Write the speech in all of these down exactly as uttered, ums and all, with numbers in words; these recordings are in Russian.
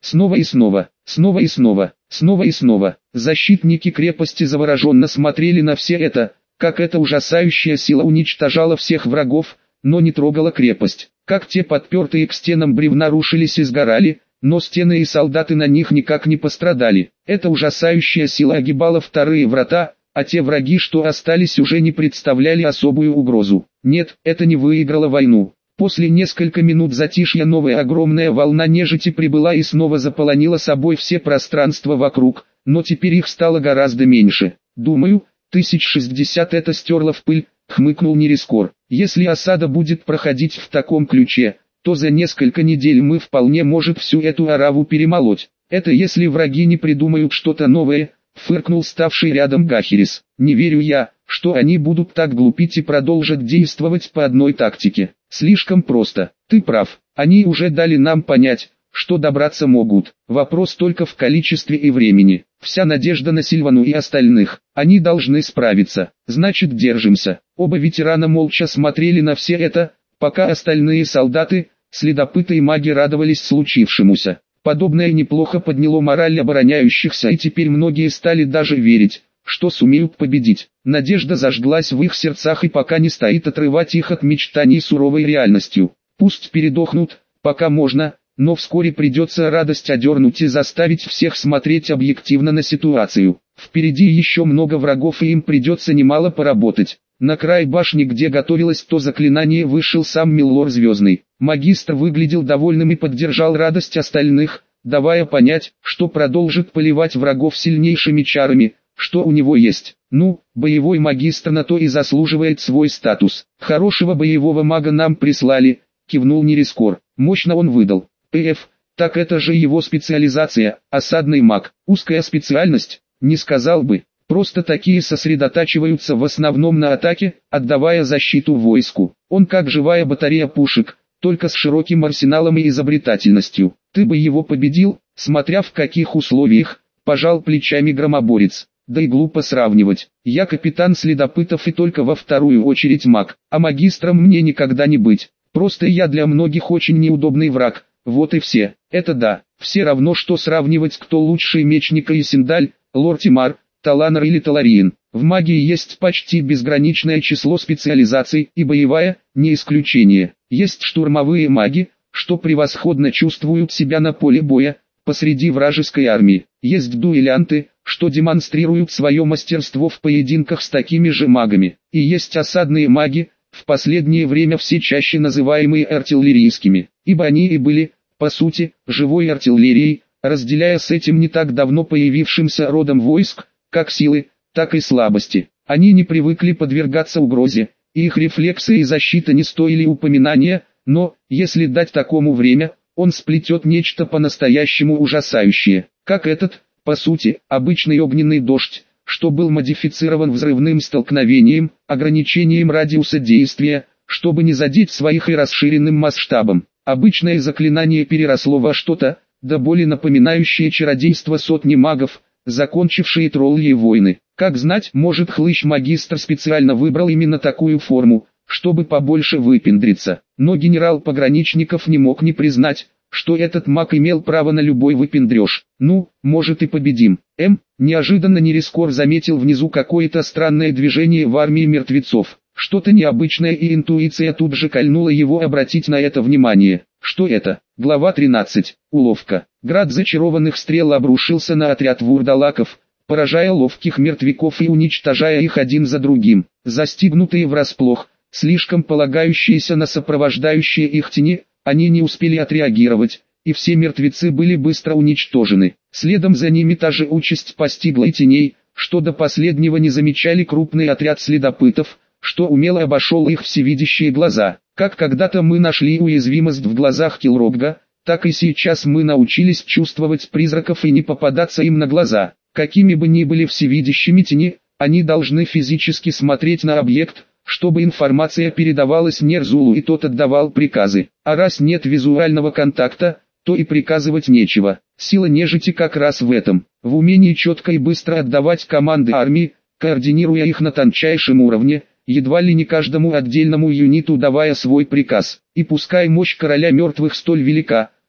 снова и снова, снова и снова, снова и снова. Защитники крепости завороженно смотрели на все это, как эта ужасающая сила уничтожала всех врагов, но не трогала крепость. Как те подпертые к стенам бревна рушились и сгорали, но стены и солдаты на них никак не пострадали. Эта ужасающая сила огибала вторые врата, а те враги, что остались, уже не представляли особую угрозу. Нет, это не выиграло войну. После нескольких минут затишья новая огромная волна нежити прибыла и снова заполонила собой все пространства вокруг, но теперь их стало гораздо меньше. Думаю, тысяч шестьдесят это стерло в пыль, хмыкнул Нерискор. Если осада будет проходить в таком ключе, то за несколько недель мы вполне может всю эту ораву перемолоть. Это если враги не придумают что-то новое, фыркнул ставший рядом Гахерис. Не верю я, что они будут так глупить и продолжат действовать по одной тактике. Слишком просто. Ты прав. Они уже дали нам понять, что добраться могут. Вопрос только в количестве и времени. Вся надежда на Сильвану и остальных. Они должны справиться. Значит, держимся. Оба ветерана молча смотрели на все это, пока остальные солдаты, следопыты и маги радовались случившемуся. Подобное неплохо подняло мораль обороняющихся, и теперь многие стали даже верить, что сумеют победить. Надежда зажглась в их сердцах и пока не стоит отрывать их от мечтаний суровой реальностью. Пусть передохнут, пока можно, но вскоре придется радость одернуть и заставить всех смотреть объективно на ситуацию. Впереди еще много врагов, и им придется немало поработать. На край башни, где готовилось то заклинание, вышел сам Миллор Звездный. Магистр выглядел довольным и поддержал радость остальных, давая понять, что продолжит поливать врагов сильнейшими чарами, что у него есть. Ну, боевой магистр на то и заслуживает свой статус. Хорошего боевого мага нам прислали, кивнул Нерискор. Мощно он выдал. Эф, так это же его специализация, осадный маг. Узкая специальность, не сказал бы. Просто такие сосредотачиваются в основном на атаке, отдавая защиту войску. Он как живая батарея пушек, только с широким арсеналом и изобретательностью. Ты бы его победил, смотря в каких условиях, пожал плечами громоборец. Да и глупо сравнивать. Я капитан следопытов и только во вторую очередь маг, а магистром мне никогда не быть. Просто я для многих очень неудобный враг, вот и все. Это да, все равно что сравнивать, кто лучший мечник и Синдаль, Лортимар, Таланер или Талариен. В магии есть почти безграничное число специализаций, и боевая – не исключение. Есть штурмовые маги, что превосходно чувствуют себя на поле боя, посреди вражеской армии. Есть дуэлянты, что демонстрируют свое мастерство в поединках с такими же магами. И есть осадные маги, в последнее время все чаще называемые артиллерийскими, ибо они и были, по сути, живой артиллерией, разделяя с этим не так давно появившимся родом войск, как силы, так и слабости. Они не привыкли подвергаться угрозе, и их рефлексы и защита не стоили упоминания, но, если дать такому время, он сплетет нечто по-настоящему ужасающее, как этот, по сути, обычный огненный дождь, что был модифицирован взрывным столкновением, ограничением радиуса действия, чтобы не задеть своих и расширенным масштабом. Обычное заклинание переросло во что-то, до боли напоминающее чародейство сотни магов, закончившие тролльи войны. Как знать, может, хлыщ-магистр специально выбрал именно такую форму, чтобы побольше выпендриться. Но генерал пограничников не мог не признать, что этот маг имел право на любой выпендреж. Ну, может и победим. М. Неожиданно Нерискор заметил внизу какое-то странное движение в армии мертвецов. Что-то необычное, и интуиция тут же кольнула его обратить на это внимание. Что это? Глава тринадцать. Уловка. Град зачарованных стрел обрушился на отряд вурдалаков, поражая ловких мертвяков и уничтожая их один за другим. Застигнутые врасплох, слишком полагающиеся на сопровождающие их тени, они не успели отреагировать, и все мертвецы были быстро уничтожены. Следом за ними та же участь постигла и теней, что до последнего не замечали крупный отряд следопытов, что умело обошел их всевидящие глаза. Как когда-то мы нашли уязвимость в глазах Килрогга, так и сейчас мы научились чувствовать призраков и не попадаться им на глаза. Какими бы ни были всевидящими тени, они должны физически смотреть на объект, чтобы информация передавалась Нерзулу и тот отдавал приказы. А раз нет визуального контакта, то и приказывать нечего. Сила нежити как раз в этом, в умении четко и быстро отдавать команды армии, координируя их на тончайшем уровне, едва ли не каждому отдельному юниту давая свой приказ. И пускай мощь короля мертвых столь велика,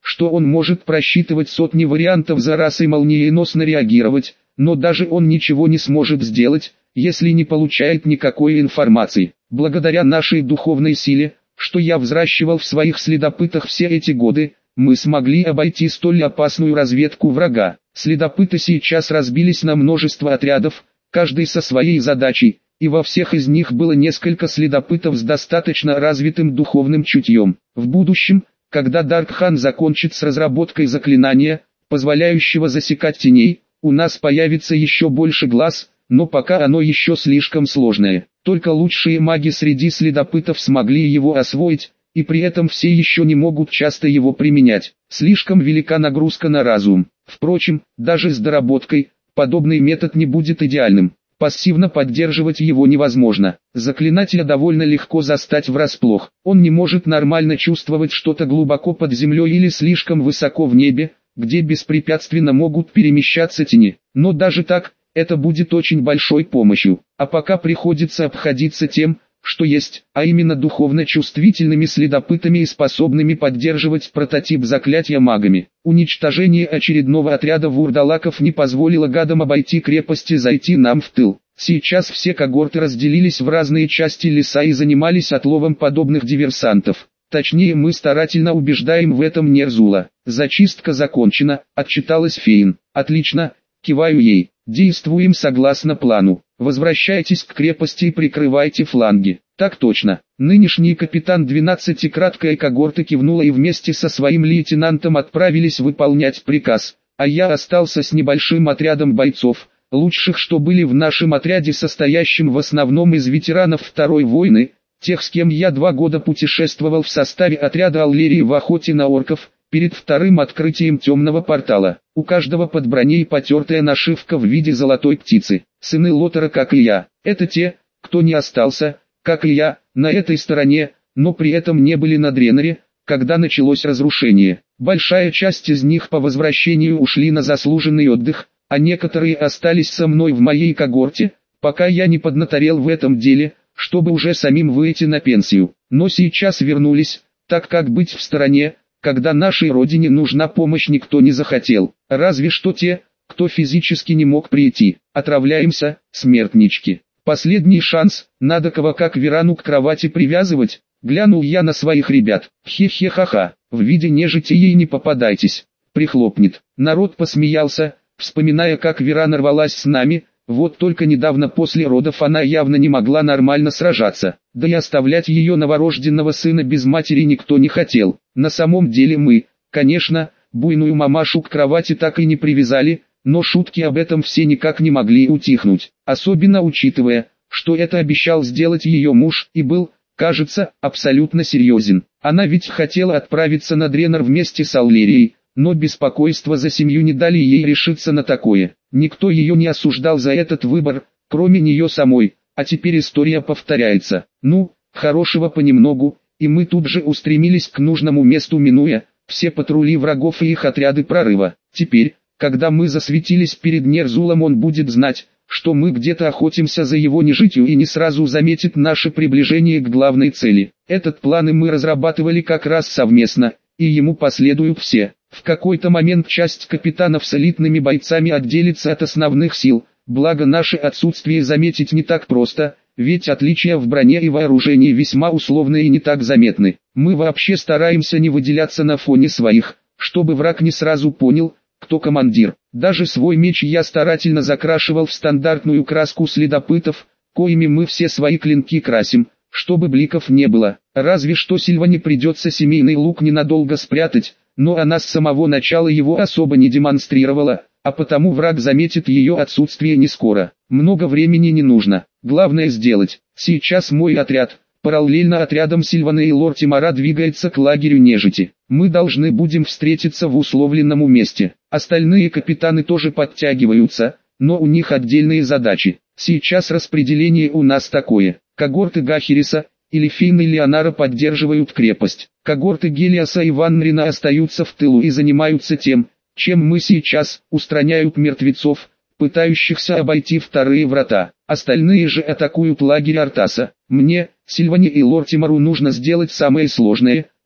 что он может просчитывать сотни вариантов за раз и молниеносно реагировать, но даже он ничего не сможет сделать, если не получает никакой информации. Благодаря нашей духовной силе, что я взращивал в своих следопытах все эти годы, мы смогли обойти столь опасную разведку врага. Следопыты сейчас разбились на множество отрядов, каждый со своей задачей, и во всех из них было несколько следопытов с достаточно развитым духовным чутьем. В будущем, когда Даркхан закончит с разработкой заклинания, позволяющего засекать теней, у нас появится еще больше глаз, но пока оно еще слишком сложное. Только лучшие маги среди следопытов смогли его освоить, и при этом все еще не могут часто его применять. Слишком велика нагрузка на разум. Впрочем, даже с доработкой, подобный метод не будет идеальным. Пассивно поддерживать его невозможно. Заклинателя довольно легко застать врасплох. Он не может нормально чувствовать что-то глубоко под землей или слишком высоко в небе, где беспрепятственно могут перемещаться тени. Но даже так, это будет очень большой помощью. А пока приходится обходиться тем, что есть, а именно духовно чувствительными следопытами и способными поддерживать прототип заклятия магами. Уничтожение очередного отряда вурдалаков не позволило гадам обойти крепость и зайти нам в тыл. Сейчас все когорты разделились в разные части леса и занимались отловом подобных диверсантов. Точнее, мы старательно убеждаем в этом Нерзула. Зачистка закончена, отчиталась Фейн. Отлично, киваю ей. Действуем согласно плану. Возвращайтесь к крепости и прикрывайте фланги. Так точно. Нынешний капитан двенадцатикратной когорты кивнула и вместе со своим лейтенантом отправились выполнять приказ, а я остался с небольшим отрядом бойцов, лучших, что были в нашем отряде, состоящем в основном из ветеранов Второй войны, тех, с кем я два года путешествовал в составе отряда Аллерии в охоте на орков, перед вторым открытием темного портала. У каждого под броней потертая нашивка в виде золотой птицы. Сыны Лотера, как и я, это те, кто не остался, как и я, на этой стороне, но при этом не были на Дренере, когда началось разрушение. Большая часть из них по возвращению ушли на заслуженный отдых, а некоторые остались со мной в моей когорте, пока я не поднаторел в этом деле, чтобы уже самим выйти на пенсию. Но сейчас вернулись, так как быть в стороне, когда нашей родине нужна помощь, никто не захотел, разве что те, кто физически не мог прийти. Отравляемся, смертнички. Последний шанс, надо кого как Верану к кровати привязывать, глянул я на своих ребят. Хе-хе-ха-ха, в виде нежити ей не попадайтесь, прихлопнет. Народ посмеялся, вспоминая, как Верана рвалась с нами, вот только недавно после родов она явно не могла нормально сражаться, да и оставлять ее новорожденного сына без матери никто не хотел. На самом деле мы, конечно, буйную мамашу к кровати так и не привязали, но шутки об этом все никак не могли утихнуть, особенно учитывая, что это обещал сделать ее муж и был, кажется, абсолютно серьезен. Она ведь хотела отправиться на Дренер вместе с Аллерией, но беспокойство за семью не дали ей решиться на такое. Никто ее не осуждал за этот выбор, кроме нее самой, а теперь история повторяется. Ну, хорошего понемногу, и мы тут же устремились к нужному месту, минуя все патрули врагов и их отряды прорыва. Теперь, когда мы засветились перед Нерзулом, он будет знать, что мы где-то охотимся за его нежитью и не сразу заметит наше приближение к главной цели. Этот план и мы разрабатывали как раз совместно, и ему последуют все. В какой-то момент часть капитанов с элитными бойцами отделится от основных сил, благо наше отсутствие заметить не так просто, ведь отличия в броне и вооружении весьма условны и не так заметны. Мы вообще стараемся не выделяться на фоне своих, чтобы враг не сразу понял, кто командир. Даже свой меч я старательно закрашивал в стандартную краску следопытов, коими мы все свои клинки красим, чтобы бликов не было. Разве что Сильване придется семейный лук ненадолго спрятать, но она с самого начала его особо не демонстрировала, а потому враг заметит ее отсутствие не скоро. Много времени не нужно, главное сделать. Сейчас мой отряд, параллельно отрядам Сильвана и Лортимара, двигается к лагерю нежити. Мы должны будем встретиться в условленном месте. Остальные капитаны тоже подтягиваются, но у них отдельные задачи. Сейчас распределение у нас такое. Когорты Гахириса, или Фейн и Леонара поддерживают крепость. Когорты Гелиоса и Ваннрина остаются в тылу и занимаются тем, чем мы сейчас, устраняют мертвецов, пытающихся обойти вторые врата. Остальные же атакуют лагерь Артаса. Мне, Сильване и Лортимару нужно сделать самое сложное,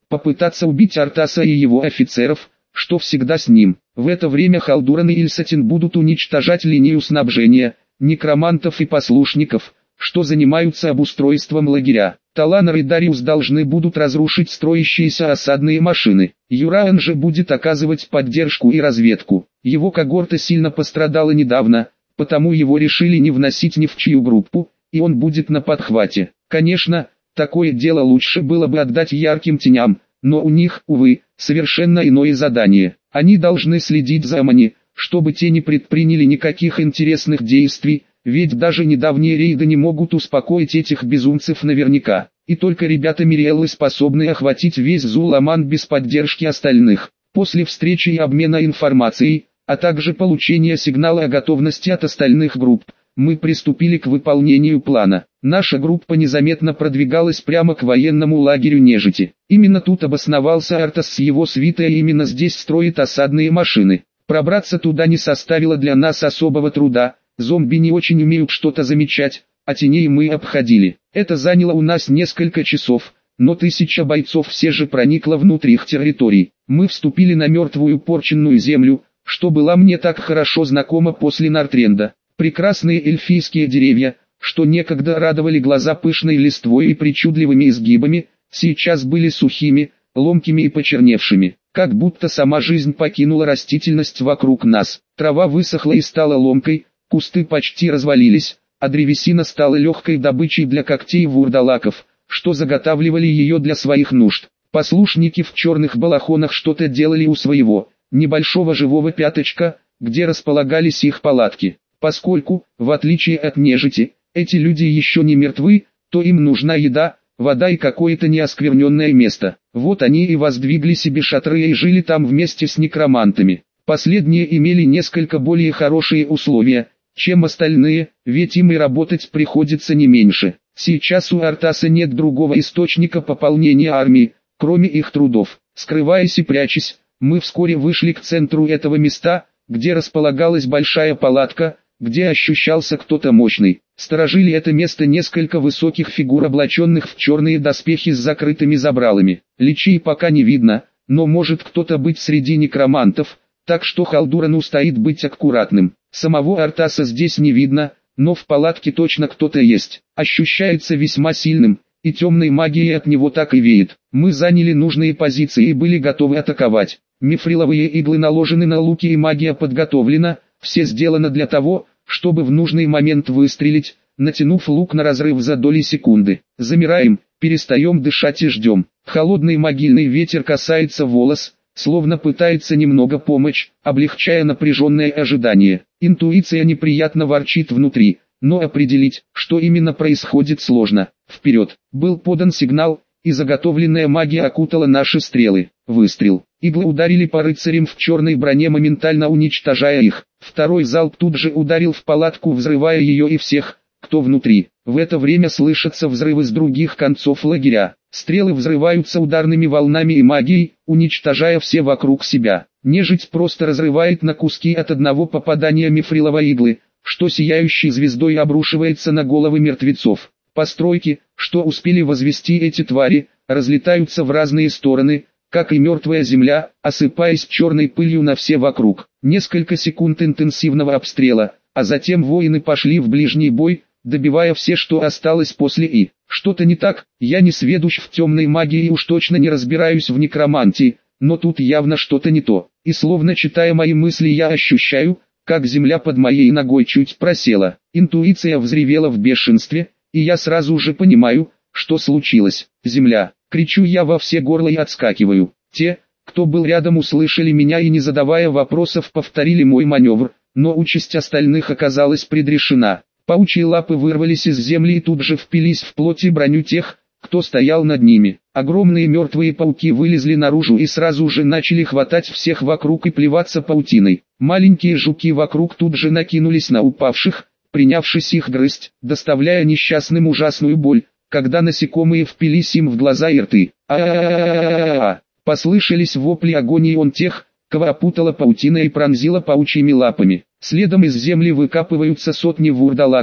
попытаться убить Артаса и его офицеров, что всегда с ним. В это время Халдуран и Ильсатин будут уничтожать линию снабжения, некромантов и послушников, что занимаются обустройством лагеря. Таланор и Дариус должны будут разрушить строящиеся осадные машины. Юраан же будет оказывать поддержку и разведку. Его когорта сильно пострадала недавно, потому его решили не вносить ни в чью группу, и он будет на подхвате. Конечно, такое дело лучше было бы отдать ярким теням, но у них, увы, совершенно иное задание. Они должны следить за Амани, чтобы те не предприняли никаких интересных действий, ведь даже недавние рейды не могут успокоить этих безумцев наверняка. И только ребята Мириэллы способны охватить весь Зуламан без поддержки остальных. После встречи и обмена информацией, а также получения сигнала о готовности от остальных групп, мы приступили к выполнению плана. Наша группа незаметно продвигалась прямо к военному лагерю нежити. Именно тут обосновался Артас с его свитой, и именно здесь строит осадные машины. Пробраться туда не составило для нас особого труда. Зомби не очень умеют что-то замечать, а теней мы обходили. Это заняло у нас несколько часов, но тысяча бойцов все же проникла внутрь их территорий. Мы вступили на мертвую порченную землю, что была мне так хорошо знакома после Нортренда. Прекрасные эльфийские деревья, что некогда радовали глаза пышной листвой и причудливыми изгибами, сейчас были сухими, ломкими и почерневшими. Как будто сама жизнь покинула растительность вокруг нас. Трава высохла и стала ломкой, кусты почти развалились, а древесина стала легкой добычей для когтей вурдалаков, что заготавливали ее для своих нужд. Послушники в черных балахонах что-то делали у своего, небольшого живого пяточка, где располагались их палатки. Поскольку, в отличие от нежити, эти люди еще не мертвы, то им нужна еда, вода и какое-то неоскверненное место. Вот они и воздвигли себе шатры и жили там вместе с некромантами. Последние имели несколько более хорошие условия, чем остальные, ведь им и работать приходится не меньше. Сейчас у Артаса нет другого источника пополнения армии, кроме их трудов. Скрываясь и прячась, мы вскоре вышли к центру этого места, где располагалась большая палатка, где ощущался кто-то мощный. Сторожили это место несколько высоких фигур, облаченных в черные доспехи с закрытыми забралами. Личий пока не видно, но может кто-то быть среди некромантов, так что Халдурану стоит быть аккуратным. Самого Артаса здесь не видно, но в палатке точно кто-то есть. Ощущается весьма сильным, и темной магией от него так и веет. Мы заняли нужные позиции и были готовы атаковать. Мифриловые иглы наложены на луки и магия подготовлена, все сделано для того, чтобы в нужный момент выстрелить, натянув лук на разрыв за доли секунды. Замираем, перестаем дышать и ждем. Холодный могильный ветер касается волос, словно пытается немного помочь, облегчая напряженное ожидание. Интуиция неприятно ворчит внутри, но определить, что именно происходит, сложно. Вперед! Был подан сигнал, и заготовленная магия окутала наши стрелы. Выстрел. Иглы ударили по рыцарям в черной броне, моментально уничтожая их. Второй залп тут же ударил в палатку, взрывая ее и всех, кто внутри. В это время слышатся взрывы с других концов лагеря. Стрелы взрываются ударными волнами и магией, уничтожая все вокруг себя. Нежить просто разрывает на куски от одного попадания мифриловой иглы, что сияющей звездой обрушивается на головы мертвецов. Постройки, что успели возвести эти твари, разлетаются в разные стороны, как и мертвая земля, осыпаясь черной пылью на все вокруг. Несколько секунд интенсивного обстрела, а затем воины пошли в ближний бой, добивая все, что осталось после. И что-то не так, я не сведущ в темной магии и уж точно не разбираюсь в некромантии, но тут явно что-то не то. И словно читая мои мысли, я ощущаю, как земля под моей ногой чуть просела. Интуиция взревела в бешенстве, и я сразу же понимаю, что случилось. Земля. Кричу я во все горло и отскакиваю. Те, кто был рядом, услышали меня и, не задавая вопросов, повторили мой маневр, но участь остальных оказалась предрешена. Паучьи лапы вырвались из земли и тут же впились в плоть и броню тех, кто стоял над ними. Огромные мертвые пауки вылезли наружу и сразу же начали хватать всех вокруг и плеваться паутиной. Маленькие жуки вокруг тут же накинулись на упавших, принявшись их грызть, доставляя несчастным ужасную боль, когда насекомые впились им в глаза и рты. А-а-а-а-а-а! Послышались вопли агонии он тех, кого опутала паутина и пронзила паучьими лапами. Следом из земли выкапываются сотни вурдалаков,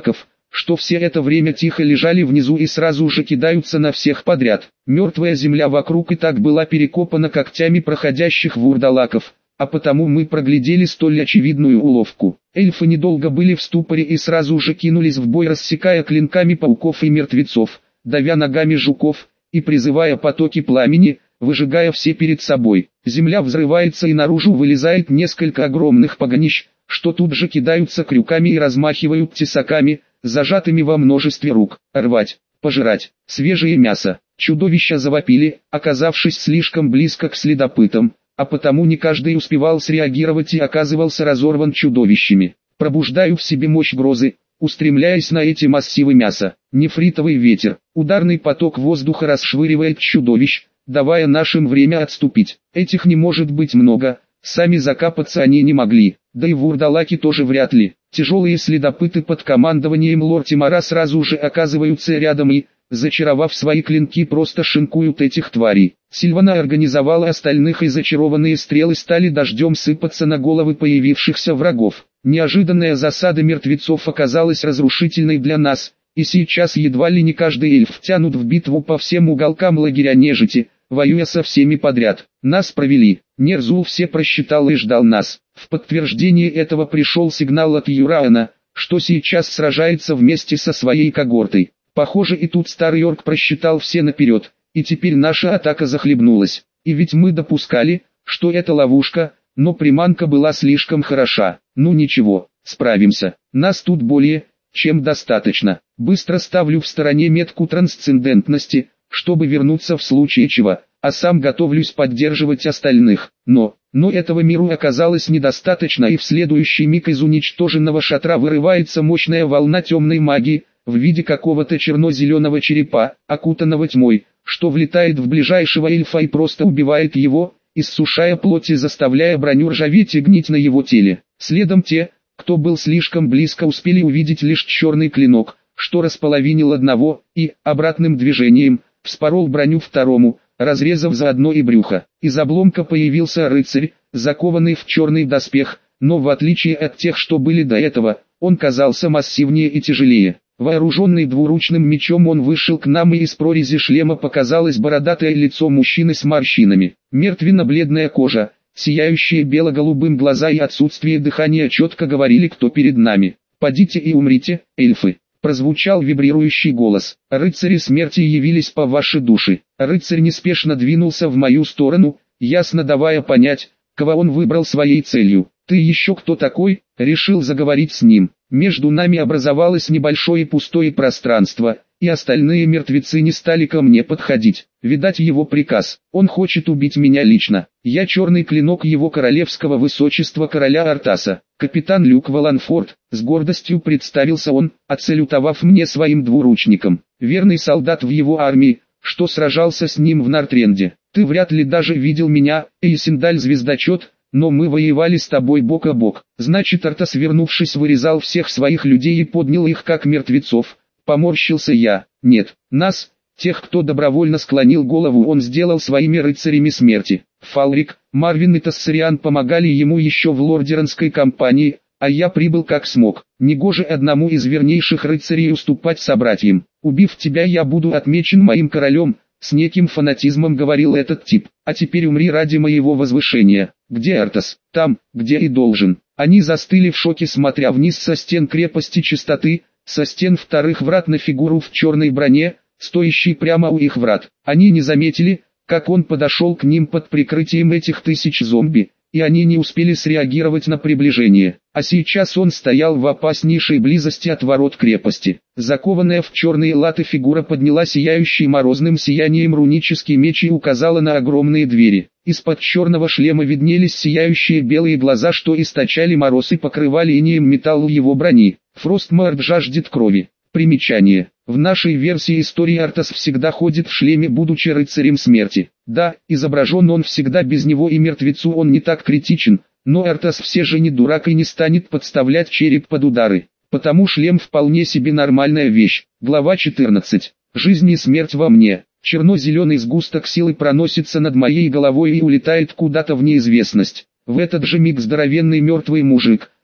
что все это время тихо лежали внизу и сразу же кидаются на всех подряд. Мертвая земля вокруг и так была перекопана когтями проходящих вурдалаков, а потому мы проглядели столь очевидную уловку. Эльфы недолго были в ступоре и сразу же кинулись в бой, рассекая клинками пауков и мертвецов, давя ногами жуков и призывая потоки пламени, выжигая все перед собой. Земля взрывается и наружу вылезает несколько огромных погонищ, что тут же кидаются крюками и размахивают тесаками, зажатыми во множестве рук. Рвать, пожирать, свежее мясо. Чудовища завопили, оказавшись слишком близко к следопытам, а потому не каждый успевал среагировать и оказывался разорван чудовищами. Пробуждаю в себе мощь грозы, устремляясь на эти массивы мяса. Нефритовый ветер, ударный поток воздуха расшвыривает чудовищ, давая нашим время отступить. Этих не может быть много, сами закапаться они не могли, да и вурдалаки тоже вряд ли. Тяжелые следопыты под командованием Лортимара сразу же оказываются рядом и, зачаровав свои клинки, просто шинкуют этих тварей. Сильвана организовала остальных, и зачарованные стрелы стали дождем сыпаться на головы появившихся врагов. Неожиданная засада мертвецов оказалась разрушительной для нас, и сейчас едва ли не каждый эльф тянут в битву по всем уголкам лагеря нежити, воюя со всеми подряд. Нас провели. Нерзул все просчитал и ждал нас. В подтверждение этого пришел сигнал от Юраана, что сейчас сражается вместе со своей когортой. Похоже, и тут старый орк просчитал все наперед, и теперь наша атака захлебнулась. И ведь мы допускали, что это ловушка, но приманка была слишком хороша. Ну ничего, справимся. Нас тут более чем достаточно. Быстро ставлю в стороне метку трансцендентности, чтобы вернуться в случае чего, а сам готовлюсь поддерживать остальных. Но, но этого миру оказалось недостаточно, и в следующий миг из уничтоженного шатра вырывается мощная волна темной магии, в виде какого-то черно-зеленого черепа, окутанного тьмой, что влетает в ближайшего эльфа и просто убивает его, иссушая плоть и заставляя броню ржаветь и гнить на его теле. Следом те, кто был слишком близко, успели увидеть лишь черный клинок, что располовинил одного, и, обратным движением, вспорол броню второму, разрезав заодно и брюхо. Из обломка появился рыцарь, закованный в черный доспех, но в отличие от тех, что были до этого, он казался массивнее и тяжелее. Вооруженный двуручным мечом он вышел к нам, и из прорези шлема показалось бородатое лицо мужчины с морщинами. Мертвенно-бледная кожа, сияющие бело-голубым глаза и отсутствие дыхания четко говорили, кто перед нами. «Падите и умрите, эльфы!» Прозвучал вибрирующий голос. «Рыцари смерти явились по вашей душе». Рыцарь неспешно двинулся в мою сторону, ясно давая понять, кого он выбрал своей целью. «Ты еще кто такой?» Решил заговорить с ним. Между нами образовалось небольшое пустое пространство, и остальные мертвецы не стали ко мне подходить. Видать, его приказ. Он хочет убить меня лично. Я черный клинок его королевского высочества короля Артаса. Капитан Люк Валанфорд, с гордостью представился он, отсалютовав мне своим двуручником. Верный солдат в его армии, что сражался с ним в Нартренде. Ты вряд ли даже видел меня, Эйсендаль-звездочет, но мы воевали с тобой бок о бок. Значит, Артас, вернувшись, вырезал всех своих людей и поднял их как мертвецов. Поморщился я. Нет, нас, тех, кто добровольно склонил голову, он сделал своими рыцарями смерти. Фалрик, Марвин и Тассариан помогали ему еще в лордеранской кампании, а я прибыл как смог. Негоже одному из вернейших рыцарей уступать собратьям. Убив тебя, я буду отмечен моим королем, с неким фанатизмом говорил этот тип. А теперь умри ради моего возвышения. Где Артас? Там, где и должен. Они застыли в шоке, смотря вниз со стен крепости Чистоты, со стен вторых врат на фигуру в черной броне, стоящей прямо у их врат. Они не заметили, как он подошел к ним под прикрытием этих тысяч зомби, и они не успели среагировать на приближение. А сейчас он стоял в опаснейшей близости от ворот крепости. Закованная в черные латы фигура подняла сияющий морозным сиянием рунический меч и указала на огромные двери. Из-под черного шлема виднелись сияющие белые глаза, что источали мороз и покрывали инеем металл его брони. Фростмарк жаждет крови. Примечание. В нашей версии истории Артас всегда ходит в шлеме, будучи рыцарем смерти. Да, изображен он всегда без него, и мертвецу он не так критичен, но Артас все же не дурак и не станет подставлять череп под удары. Потому шлем вполне себе нормальная вещь. Глава четырнадцать. Жизнь и смерть во мне. Черно-зеленый сгусток силы проносится над моей головой и улетает куда-то в неизвестность. В этот же миг здоровенный мертвый мужик,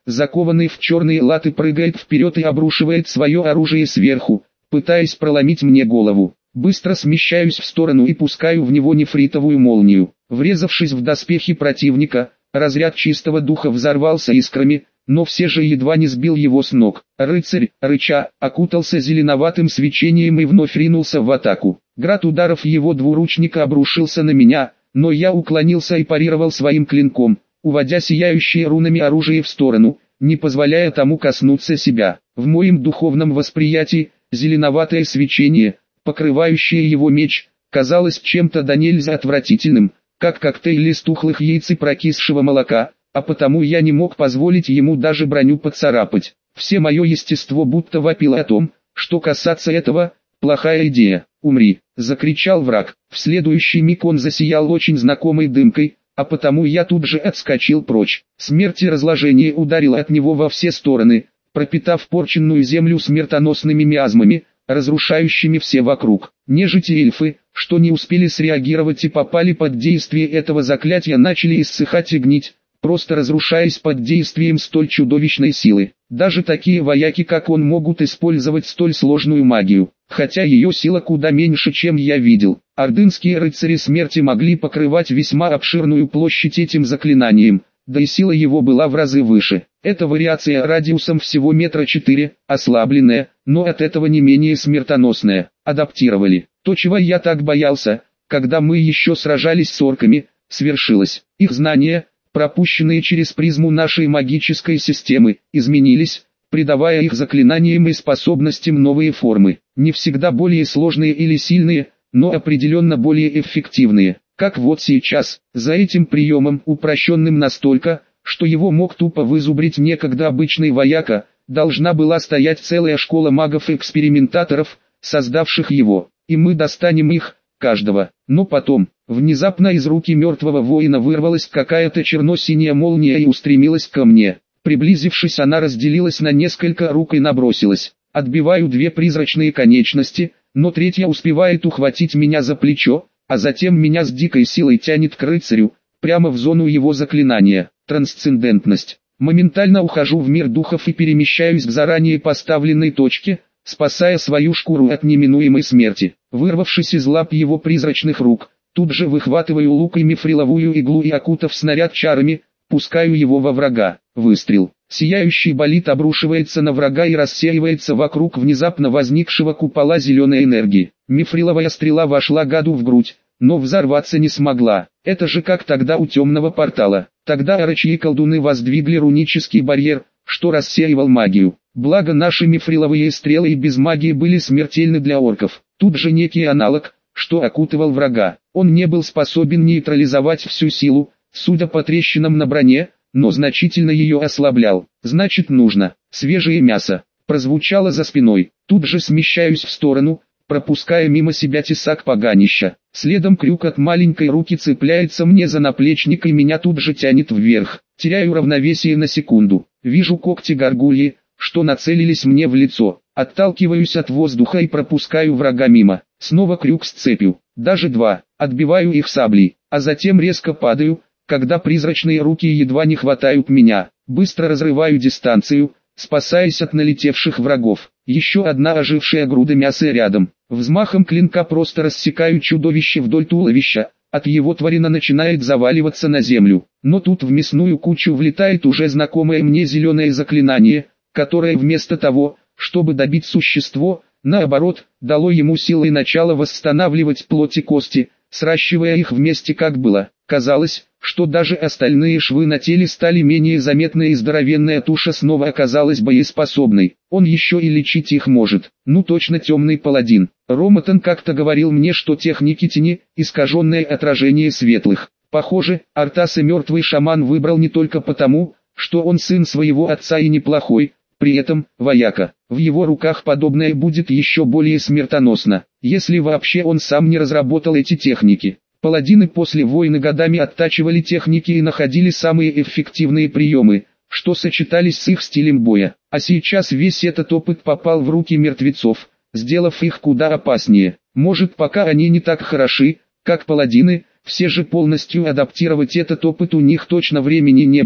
закованный в черные латы, прыгает вперед и обрушивает свое оружие сверху, пытаясь проломить мне голову. Быстро смещаюсь в сторону и пускаю в него нефритовую молнию. Врезавшись в доспехи противника, разряд чистого духа взорвался искрами, но все же едва не сбил его с ног. Рыцарь, рыча, окутался зеленоватым свечением и вновь ринулся в атаку. Град ударов его двуручника обрушился на меня, но я уклонился и парировал своим клинком, уводя сияющие рунами оружие в сторону, не позволяя тому коснуться себя. В моем духовном восприятии, зеленоватое свечение, покрывающее его меч, казалось чем-то до нельзя отвратительным, как коктейль из тухлых яиц и прокисшего молока, а потому я не мог позволить ему даже броню поцарапать. Все мое естество будто вопило о том, что касаться этого – плохая идея. «Умри!» – закричал враг. В следующий миг он засиял очень знакомой дымкой, а потому я тут же отскочил прочь. Смерть и разложение ударило от него во все стороны, пропитав порченную землю смертоносными миазмами, разрушающими все вокруг. Нежити и эльфы, что не успели среагировать и попали под действие этого заклятия, начали иссыхать и гнить, просто разрушаясь под действием столь чудовищной силы. Даже такие вояки, как он, могут использовать столь сложную магию, хотя ее сила куда меньше, чем я видел. Ордынские рыцари смерти могли покрывать весьма обширную площадь этим заклинанием, да и сила его была в разы выше. Эта вариация радиусом всего метра четыре, ослабленная, но от этого не менее смертоносная. Адаптировали. То, чего я так боялся, когда мы еще сражались с орками, свершилось. Их знания, пропущенные через призму нашей магической системы, изменились, придавая их заклинаниям и способностям новые формы. Не всегда более сложные или сильные, но определенно более эффективные. Как вот сейчас, за этим приемом, упрощенным настолько, что его мог тупо вызубрить некогда обычный вояка, должна была стоять целая школа магов-экспериментаторов, создавших его, и мы достанем их, каждого. Но потом, внезапно из руки мертвого воина вырвалась какая-то черно-синяя молния и устремилась ко мне. Приблизившись, она разделилась на несколько рук и набросилась. Отбиваю две призрачные конечности, но третья успевает ухватить меня за плечо, а затем меня с дикой силой тянет к рыцарю, прямо в зону его заклинания. Трансцендентность. Моментально ухожу в мир духов и перемещаюсь к заранее поставленной точке, спасая свою шкуру от неминуемой смерти. Вырвавшись из лап его призрачных рук, тут же выхватываю лук и мифриловую иглу и, окутав снаряд чарами, пускаю его во врага. Выстрел. Сияющий болид обрушивается на врага и рассеивается вокруг внезапно возникшего купола зеленой энергии. Мифриловая стрела вошла гаду в грудь, но взорваться не смогла. Это же как тогда у темного портала. Тогда орочьи колдуны воздвигли рунический барьер, что рассеивал магию. Благо наши мифриловые стрелы и без магии были смертельны для орков. Тут же некий аналог, что окутывал врага. Он не был способен нейтрализовать всю силу, судя по трещинам на броне, но значительно ее ослаблял. Значит, нужно свежее мясо. Прозвучало за спиной. Тут же смещаюсь в сторону, пропуская мимо себя тесак поганища. Следом крюк от маленькой руки цепляется мне за наплечник и меня тут же тянет вверх. Теряю равновесие на секунду. Вижу когти горгульи, что нацелились мне в лицо. Отталкиваюсь от воздуха и пропускаю врага мимо. Снова крюк с цепью. Даже два. Отбиваю их саблей, а затем резко падаю, когда призрачные руки едва не хватают меня. Быстро разрываю дистанцию, спасаясь от налетевших врагов. Еще одна ожившая груда мяса рядом. Взмахом клинка просто рассекаю чудовище вдоль туловища, от его тварина начинает заваливаться на землю. Но тут в мясную кучу влетает уже знакомое мне зеленое заклинание, которое вместо того, чтобы добить существо, наоборот, дало ему силы и начало восстанавливать плоть и кости, сращивая их вместе как было. Казалось, что даже остальные швы на теле стали менее заметны и здоровенная туша снова оказалась боеспособной. Он еще и лечить их может. Ну точно темный паладин. Ромотан как-то говорил мне, что техники тени – искаженное отражение светлых. Похоже, Артаса мертвый шаман выбрал не только потому, что он сын своего отца и неплохой, при этом, вояка. В его руках подобное будет еще более смертоносно, если вообще он сам не разработал эти техники. Паладины после войны годами оттачивали техники и находили самые эффективные приемы, что сочетались с их стилем боя. А сейчас весь этот опыт попал в руки мертвецов, сделав их куда опаснее. Может, пока они не так хороши, как паладины, все же полностью адаптировать этот опыт у них точно времени не было,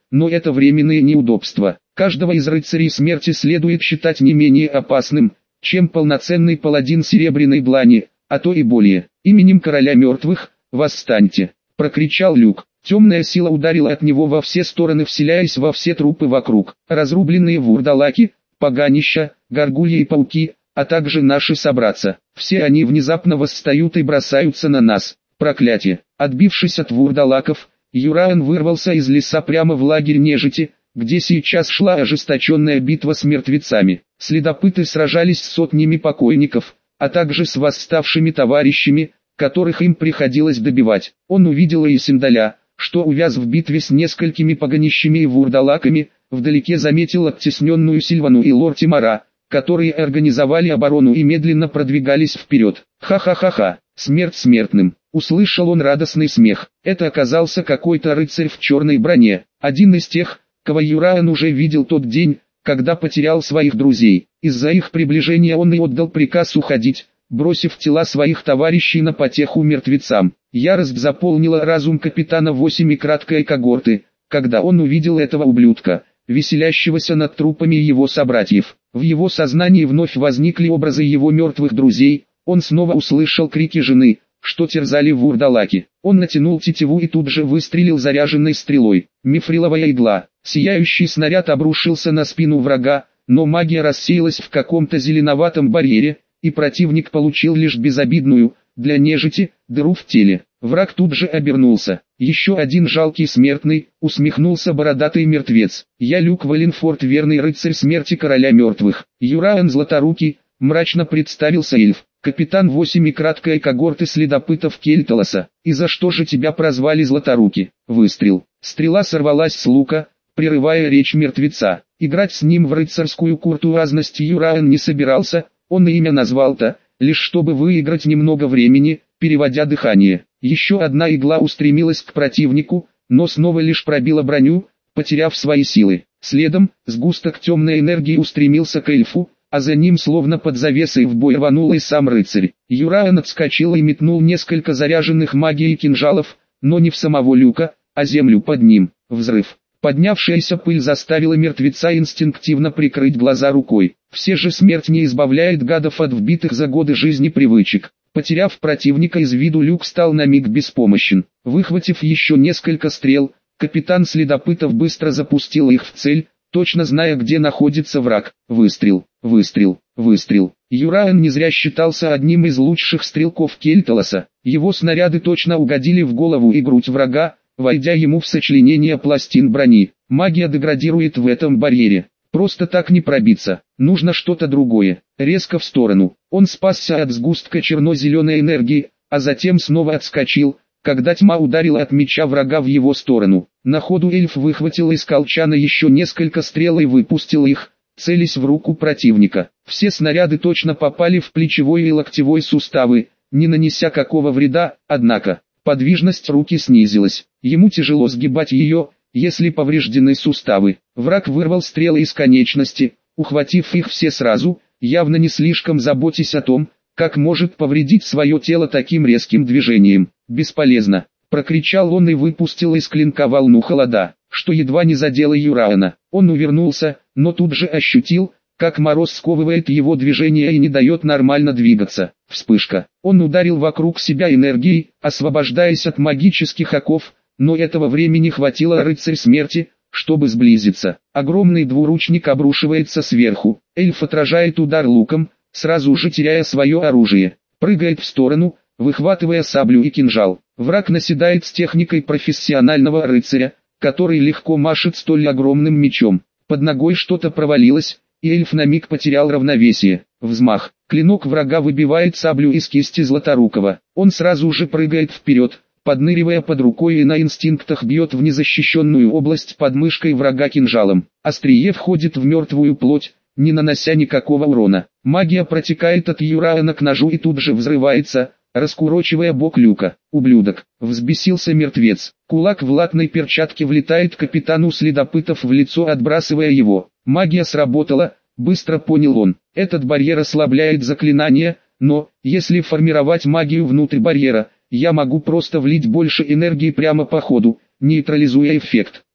но это временные неудобства. Каждого из рыцарей смерти следует считать не менее опасным, чем полноценный паладин серебряной длани, а то и более. Именем короля мертвых, восстаньте! Прокричал Люк. Темная сила ударила от него во все стороны, вселяясь во все трупы вокруг. Разрубленные вурдалаки, поганища, горгульи и пауки, а также наши собратья. Все они внезапно восстают и бросаются на нас. Проклятие! Отбившись от вурдалаков, Юраан вырвался из леса прямо в лагерь нежити, где сейчас шла ожесточенная битва с мертвецами. Следопыты сражались с сотнями покойников, а также с восставшими товарищами, которых им приходилось добивать. Он увидел Эйсиндаля, что увяз в битве с несколькими погонищами и вурдалаками, вдалеке заметил оттесненную Сильвану и Лортимара, которые организовали оборону и медленно продвигались вперед. Ха-ха-ха-ха, смерть смертным. Услышал он радостный смех. Это оказался какой-то рыцарь в черной броне, один из тех, кого Юраан уже видел тот день, когда потерял своих друзей. Из-за их приближения он и отдал приказ уходить, бросив тела своих товарищей на потеху мертвецам. Ярость заполнила разум капитана восьми краткой когорты, когда он увидел этого ублюдка, веселящегося над трупами его собратьев. В его сознании вновь возникли образы его мертвых друзей, он снова услышал крики жены, что терзали вурдалаки. Он натянул тетиву и тут же выстрелил заряженной стрелой. Мифриловая игла. Сияющий снаряд обрушился на спину врага, но магия рассеялась в каком-то зеленоватом барьере, и противник получил лишь безобидную, для нежити, дыру в теле. Враг тут же обернулся. Еще один жалкий смертный, усмехнулся бородатый мертвец. Я Люк Валенфорд, верный рыцарь смерти короля мертвых. Юраан Златорукий, мрачно представился эльф. Капитан восьми краткой когорты следопытов Кельталоса. И за что же тебя прозвали Златоруки? Выстрел. Стрела сорвалась с лука, прерывая речь мертвеца. Играть с ним в рыцарскую куртуазность Юраан не собирался, он и имя назвал-то, лишь чтобы выиграть немного времени, переводя дыхание. Еще одна игла устремилась к противнику, но снова лишь пробила броню, потеряв свои силы. Следом, сгусток темной энергии устремился к эльфу, а за ним словно под завесой в бой рванул и сам рыцарь. Юраан отскочил и метнул несколько заряженных магией кинжалов, но не в самого Люка, а землю под ним. Взрыв. Поднявшаяся пыль заставила мертвеца инстинктивно прикрыть глаза рукой. Все же смерть не избавляет гадов от вбитых за годы жизни привычек. Потеряв противника из виду, Люк стал на миг беспомощен. Выхватив еще несколько стрел, капитан следопытов быстро запустил их в цель, точно зная, где находится враг. Выстрел, выстрел, выстрел. Юраан не зря считался одним из лучших стрелков Кельталоса. Его снаряды точно угодили в голову и грудь врага, войдя ему в сочленение пластин брони. Магия деградирует в этом барьере. Просто так не пробиться, нужно что-то другое. Резко в сторону. Он спасся от сгустка черно-зеленой энергии, а затем снова отскочил, когда тьма ударила от меча врага в его сторону. На ходу эльф выхватил из колчана еще несколько стрел и выпустил их, целясь в руку противника. Все снаряды точно попали в плечевой и локтевой суставы, не нанеся какого вреда, однако, подвижность руки снизилась. Ему тяжело сгибать ее, если повреждены суставы. Враг вырвал стрелы из конечности, ухватив их все сразу, явно не слишком заботясь о том, как может повредить свое тело таким резким движением. «Бесполезно!» — прокричал он и выпустил из клинка волну холода, что едва не задело Юраана. Он увернулся, но тут же ощутил, как мороз сковывает его движение и не дает нормально двигаться. Вспышка. Он ударил вокруг себя энергией, освобождаясь от магических оков, но этого времени хватило рыцарь смерти, чтобы сблизиться. Огромный двуручник обрушивается сверху. Эльф отражает удар луком, сразу же теряя свое оружие. Прыгает в сторону, выхватывая саблю и кинжал. Враг наседает с техникой профессионального рыцаря, который легко машет столь огромным мечом. Под ногой что-то провалилось, и эльф на миг потерял равновесие. Взмах. Клинок врага выбивает саблю из кисти Златорукова. Он сразу же прыгает вперед, подныривая под рукой и на инстинктах бьет в незащищенную область под мышкой врага кинжалом. Острие входит в мертвую плоть, не нанося никакого урона. Магия протекает от Юраана к ножу и тут же взрывается, раскурочивая бок Люка. «Ублюдок!» — взбесился мертвец. Кулак в латной перчатке влетает капитану следопытов в лицо, отбрасывая его. Магия сработала, быстро понял он. Этот барьер ослабляет заклинание, но, если формировать магию внутрь барьера, я могу просто влить больше энергии прямо по ходу, нейтрализуя эффект.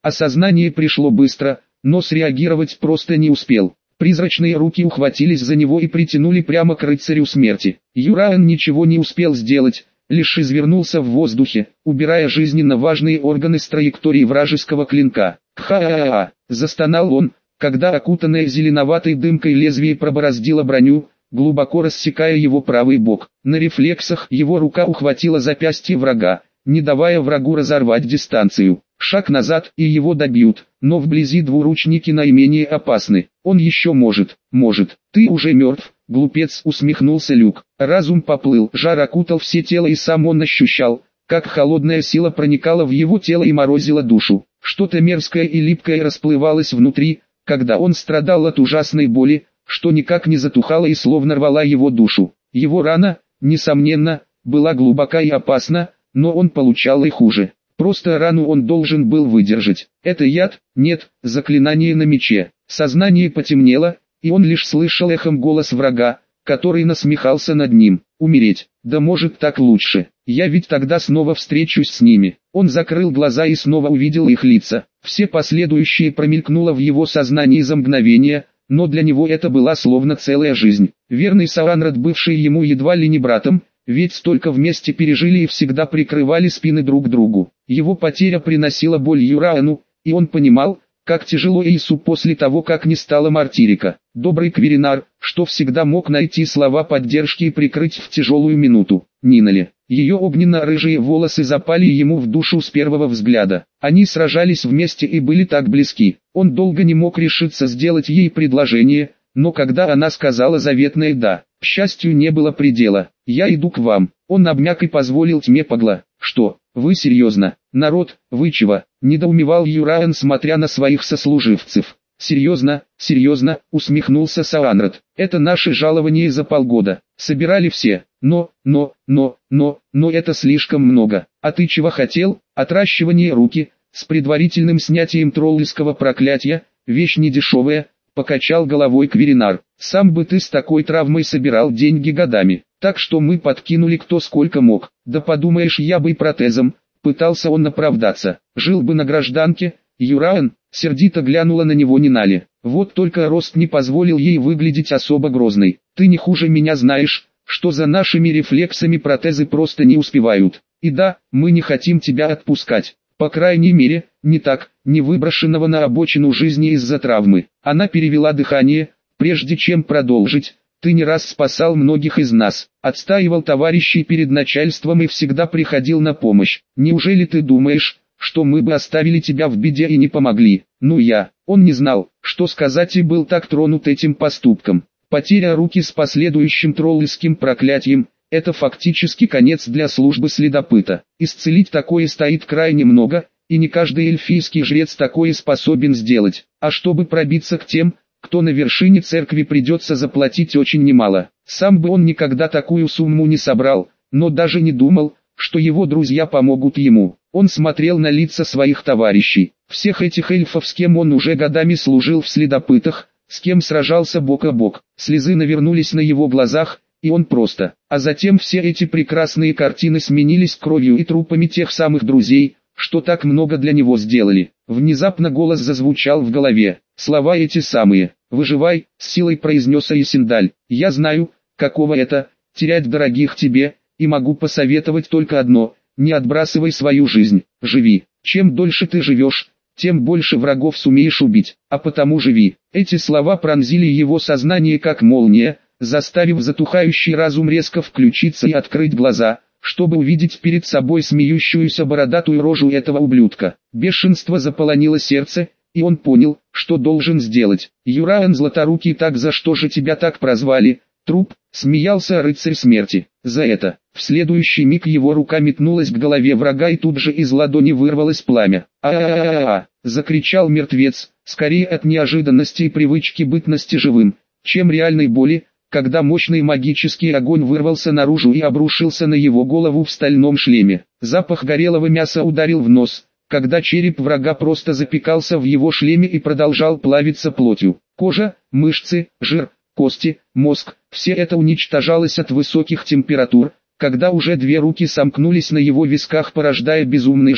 Осознание пришло быстро, но среагировать просто не успел. Призрачные руки ухватились за него и притянули прямо к рыцарю смерти. Юраан ничего не успел сделать, лишь извернулся в воздухе, убирая жизненно важные органы с траектории вражеского клинка. «Ха-ха-ха!» – застонал он, когда окутанное зеленоватой дымкой лезвие пробороздило броню, глубоко рассекая его правый бок. На рефлексах его рука ухватила запястье врага, не давая врагу разорвать дистанцию. Шаг назад, и его добьют, но вблизи двуручники наименее опасны. Он еще может, может. «Ты уже мертв, глупец», — усмехнулся Люк. Разум поплыл, жар окутал все тело, и сам он ощущал, как холодная сила проникала в его тело и морозила душу. Что-то мерзкое и липкое расплывалось внутри, когда он страдал от ужасной боли, что никак не затухала и словно рвала его душу. Его рана, несомненно, была глубока и опасна, но он получал и хуже. Просто рану он должен был выдержать. Это яд? Нет, заклинание на мече. Сознание потемнело, и он лишь слышал эхом голос врага, который насмехался над ним. Умереть? Да может так лучше. Я ведь тогда снова встречусь с ними. Он закрыл глаза и снова увидел их лица. Все последующие промелькнуло в его сознании за мгновение, но для него это была словно целая жизнь. Верный Саранрад, бывший ему едва ли не братом, ведь столько вместе пережили и всегда прикрывали спины друг другу. Его потеря приносила боль Юраану, и он понимал, как тяжело Иису после того, как не стало Мартирика. Добрый Кверинар, что всегда мог найти слова поддержки и прикрыть в тяжелую минуту. Нинали. Ее огненно-рыжие волосы запали ему в душу с первого взгляда. Они сражались вместе и были так близки. Он долго не мог решиться сделать ей предложение, но когда она сказала заветное «да», к счастью, не было предела. «Я иду к вам». Он обмяк и позволил тьме погла. «Что, вы серьезно? Народ, вы чего?» — недоумевал Юраан, смотря на своих сослуживцев. «Серьезно, серьезно», — усмехнулся Саранрад. «Это наши жалования за полгода. Собирали все. Но, но, но, но, но это слишком много. А ты чего хотел? Отращивание руки, с предварительным снятием тролльского проклятия, вещь недешевая», — покачал головой Кверинар. «Сам бы ты с такой травмой собирал деньги годами. Так что мы подкинули кто сколько мог. Да подумаешь, я бы и протезом», — пытался он оправдаться. «Жил бы на гражданке». Юраан сердито глянула на него Нинали. Вот только рост не позволил ей выглядеть особо грозной. «Ты не хуже меня знаешь, что за нашими рефлексами протезы просто не успевают. И да, мы не хотим тебя отпускать. По крайней мере, не так, не выброшенного на обочину жизни из-за травмы». Она перевела дыхание, прежде чем продолжить. «Ты не раз спасал многих из нас, отстаивал товарищей перед начальством и всегда приходил на помощь. Неужели ты думаешь, что мы бы оставили тебя в беде и не помогли?» Ну я, он не знал, что сказать, и был так тронут этим поступком. Потеря руки с последующим тролльским проклятием – это фактически конец для службы следопыта. Исцелить такое стоит крайне много, и не каждый эльфийский жрец такое способен сделать. А чтобы пробиться к тем, кто на вершине церкви, придется заплатить очень немало. Сам бы он никогда такую сумму не собрал, но даже не думал, что его друзья помогут ему. Он смотрел на лица своих товарищей, всех этих эльфов, с кем он уже годами служил в следопытах, с кем сражался бок о бок. Слезы навернулись на его глазах, и он просто... А затем все эти прекрасные картины сменились кровью и трупами тех самых друзей, что так много для него сделали. Внезапно голос зазвучал в голове. Слова эти самые. «Выживай», — с силой произнес Айсендаль. «Я знаю, каково это, терять дорогих тебе, и могу посоветовать только одно — не отбрасывай свою жизнь, живи. Чем дольше ты живешь, тем больше врагов сумеешь убить, а потому живи». Эти слова пронзили его сознание как молния, заставив затухающий разум резко включиться и открыть глаза, чтобы увидеть перед собой смеющуюся бородатую рожу этого ублюдка. Бешенство заполонило сердце, и он понял, что должен сделать. «Юраан Златорукий, так за что же тебя так прозвали?» «Труп», — смеялся рыцарь смерти. «За это». В следующий миг его рука метнулась к голове врага, и тут же из ладони вырвалось пламя. «А-а-а-а-а!» — закричал мертвец, скорее от неожиданности и привычки бытности живым, чем реальной боли, когда мощный магический огонь вырвался наружу и обрушился на его голову в стальном шлеме. Запах горелого мяса ударил в нос, когда череп врага просто запекался в его шлеме и продолжал плавиться плотью. Кожа, мышцы, жир, кости, мозг – все это уничтожалось от высоких температур, когда уже две руки сомкнулись на его висках, порождая безумный жар.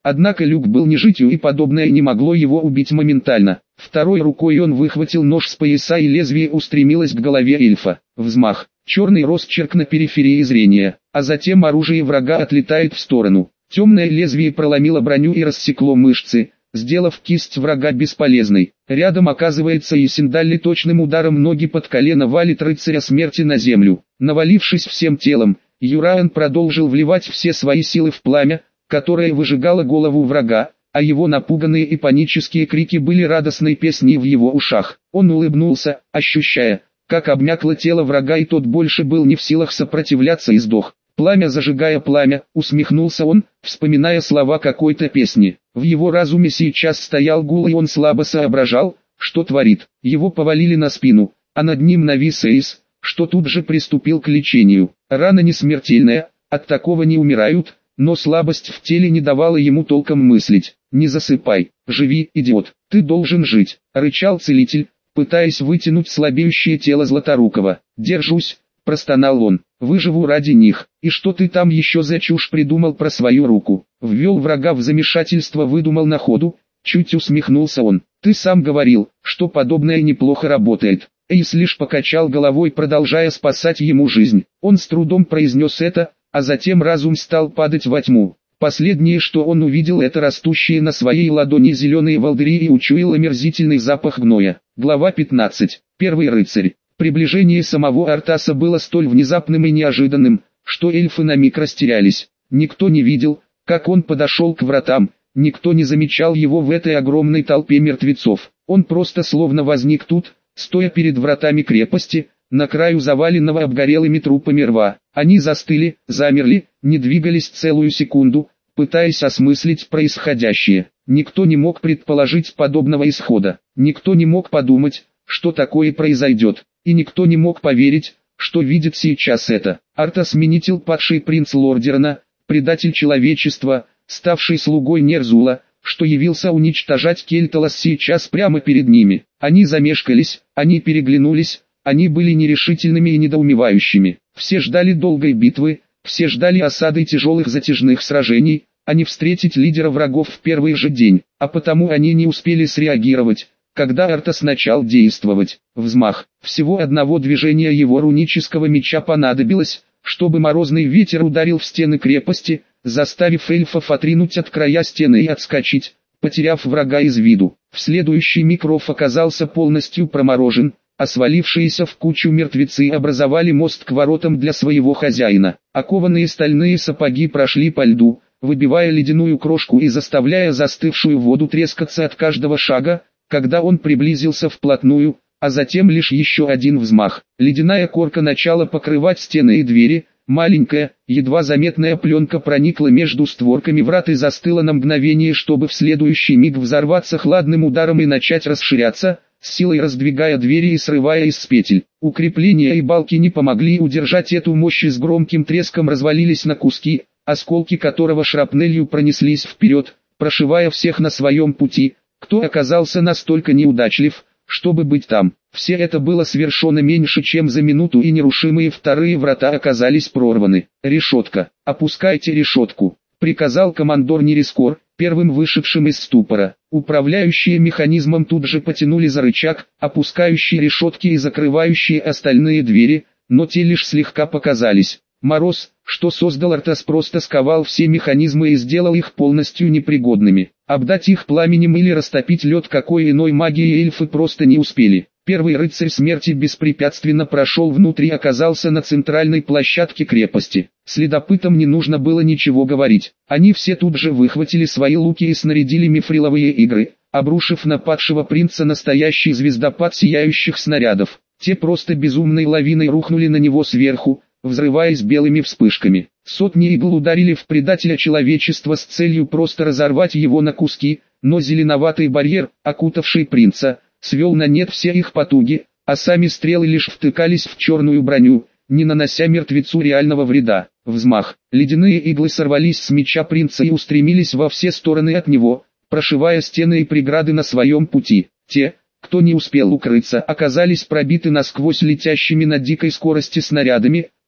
Однако люк был не житью, и подобное не могло его убить моментально. Второй рукой он выхватил нож с пояса, и лезвие устремилось к голове эльфа. Взмах, черный росчерк на периферии зрения, а затем оружие врага отлетает в сторону. Темное лезвие проломило броню и рассекло мышцы, сделав кисть врага бесполезной. Рядом оказывается и Синдалли, точным ударом ноги под колено валит рыцаря смерти на землю. Навалившись всем телом, Юраан продолжил вливать все свои силы в пламя, которое выжигало голову врага, а его напуганные и панические крики были радостной песней в его ушах. Он улыбнулся, ощущая, как обмякло тело врага, и тот больше был не в силах сопротивляться и сдох. «Пламя, зажигая пламя», усмехнулся он, вспоминая слова какой-то песни. В его разуме сейчас стоял гул, и он слабо соображал, что творит. Его повалили на спину, а над ним навис Эйс, что тут же приступил к лечению. Рана не смертельная, от такого не умирают, но слабость в теле не давала ему толком мыслить. «Не засыпай, живи, идиот, ты должен жить», — рычал целитель, пытаясь вытянуть слабеющее тело Златорукова. «Держусь», — простонал он, — «выживу ради них». «И что ты там еще за чушь придумал про свою руку?» Ввел врага в замешательство, выдумал на ходу, чуть усмехнулся он. «Ты сам говорил, что подобное неплохо работает». Эйс лишь покачал головой, продолжая спасать ему жизнь. Он с трудом произнес это, а затем разум стал падать во тьму. Последнее, что он увидел, это растущие на своей ладони зеленые волдыри, и учуял омерзительный запах гноя. Глава пятнадцать. Первый рыцарь. Приближение самого Артаса было столь внезапным и неожиданным, что эльфы на миг растерялись. Никто не видел, как он подошел к вратам, никто не замечал его в этой огромной толпе мертвецов. Он просто словно возник тут, стоя перед вратами крепости, на краю заваленного обгорелыми трупами рва. Они застыли, замерли, не двигались целую секунду, пытаясь осмыслить происходящее. Никто не мог предположить подобного исхода. Никто не мог подумать, что такое произойдет. И никто не мог поверить, что видит сейчас это. Артас сменитель, падший принц Лордерна, предатель человечества, ставший слугой Нерзула, что явился уничтожать Кельталас, сейчас прямо перед ними. Они замешкались, они переглянулись, они были нерешительными и недоумевающими. Все ждали долгой битвы, все ждали осады и тяжелых затяжных сражений, а не встретить лидера врагов в первый же день, а потому они не успели среагировать, когда Артас начал действовать. Взмах, всего одного движения его рунического меча понадобилось, чтобы морозный ветер ударил в стены крепости, заставив эльфов отринуть от края стены и отскочить, потеряв врага из виду. В следующий миг ров оказался полностью проморожен, а свалившиеся в кучу мертвецы образовали мост к воротам для своего хозяина. Окованные стальные сапоги прошли по льду, выбивая ледяную крошку и заставляя застывшую воду трескаться от каждого шага, когда он приблизился вплотную, а затем лишь еще один взмах. Ледяная корка начала покрывать стены и двери, маленькая, едва заметная пленка проникла между створками врат и застыла на мгновение, чтобы в следующий миг взорваться хладным ударом и начать расширяться, с силой раздвигая двери и срывая из петель. Укрепления и балки не помогли удержать эту мощь и с громким треском развалились на куски, осколки которого шрапнелью пронеслись вперед, прошивая всех на своем пути, кто оказался настолько неудачлив, чтобы быть там. Все это было совершено меньше чем за минуту, и нерушимые вторые врата оказались прорваны. «Решетка, опускайте решетку», — приказал командор Нерискор, первым вышедшим из ступора. Управляющие механизмом тут же потянули за рычаг, опускающие решетки и закрывающие остальные двери, но те лишь слегка показались. Мороз, что создал Артас, просто сковал все механизмы и сделал их полностью непригодными. Обдать их пламенем или растопить лед какой иной магией эльфы просто не успели. Первый рыцарь смерти беспрепятственно прошел внутрь и оказался на центральной площадке крепости. Следопытам не нужно было ничего говорить. Они все тут же выхватили свои луки и снарядили мифриловые игры, обрушив на падшего принца настоящий звездопад сияющих снарядов. Те просто безумной лавиной рухнули на него сверху, взрываясь белыми вспышками. Сотни игл ударили в предателя человечества с целью просто разорвать его на куски, но зеленоватый барьер, окутавший принца, свел на нет все их потуги, а сами стрелы лишь втыкались в черную броню, не нанося мертвецу реального вреда. Взмах, ледяные иглы сорвались с меча принца и устремились во все стороны от него, прошивая стены и преграды на своем пути. Те, кто не успел укрыться, оказались пробиты насквозь летящими на дикой скорости снарядами,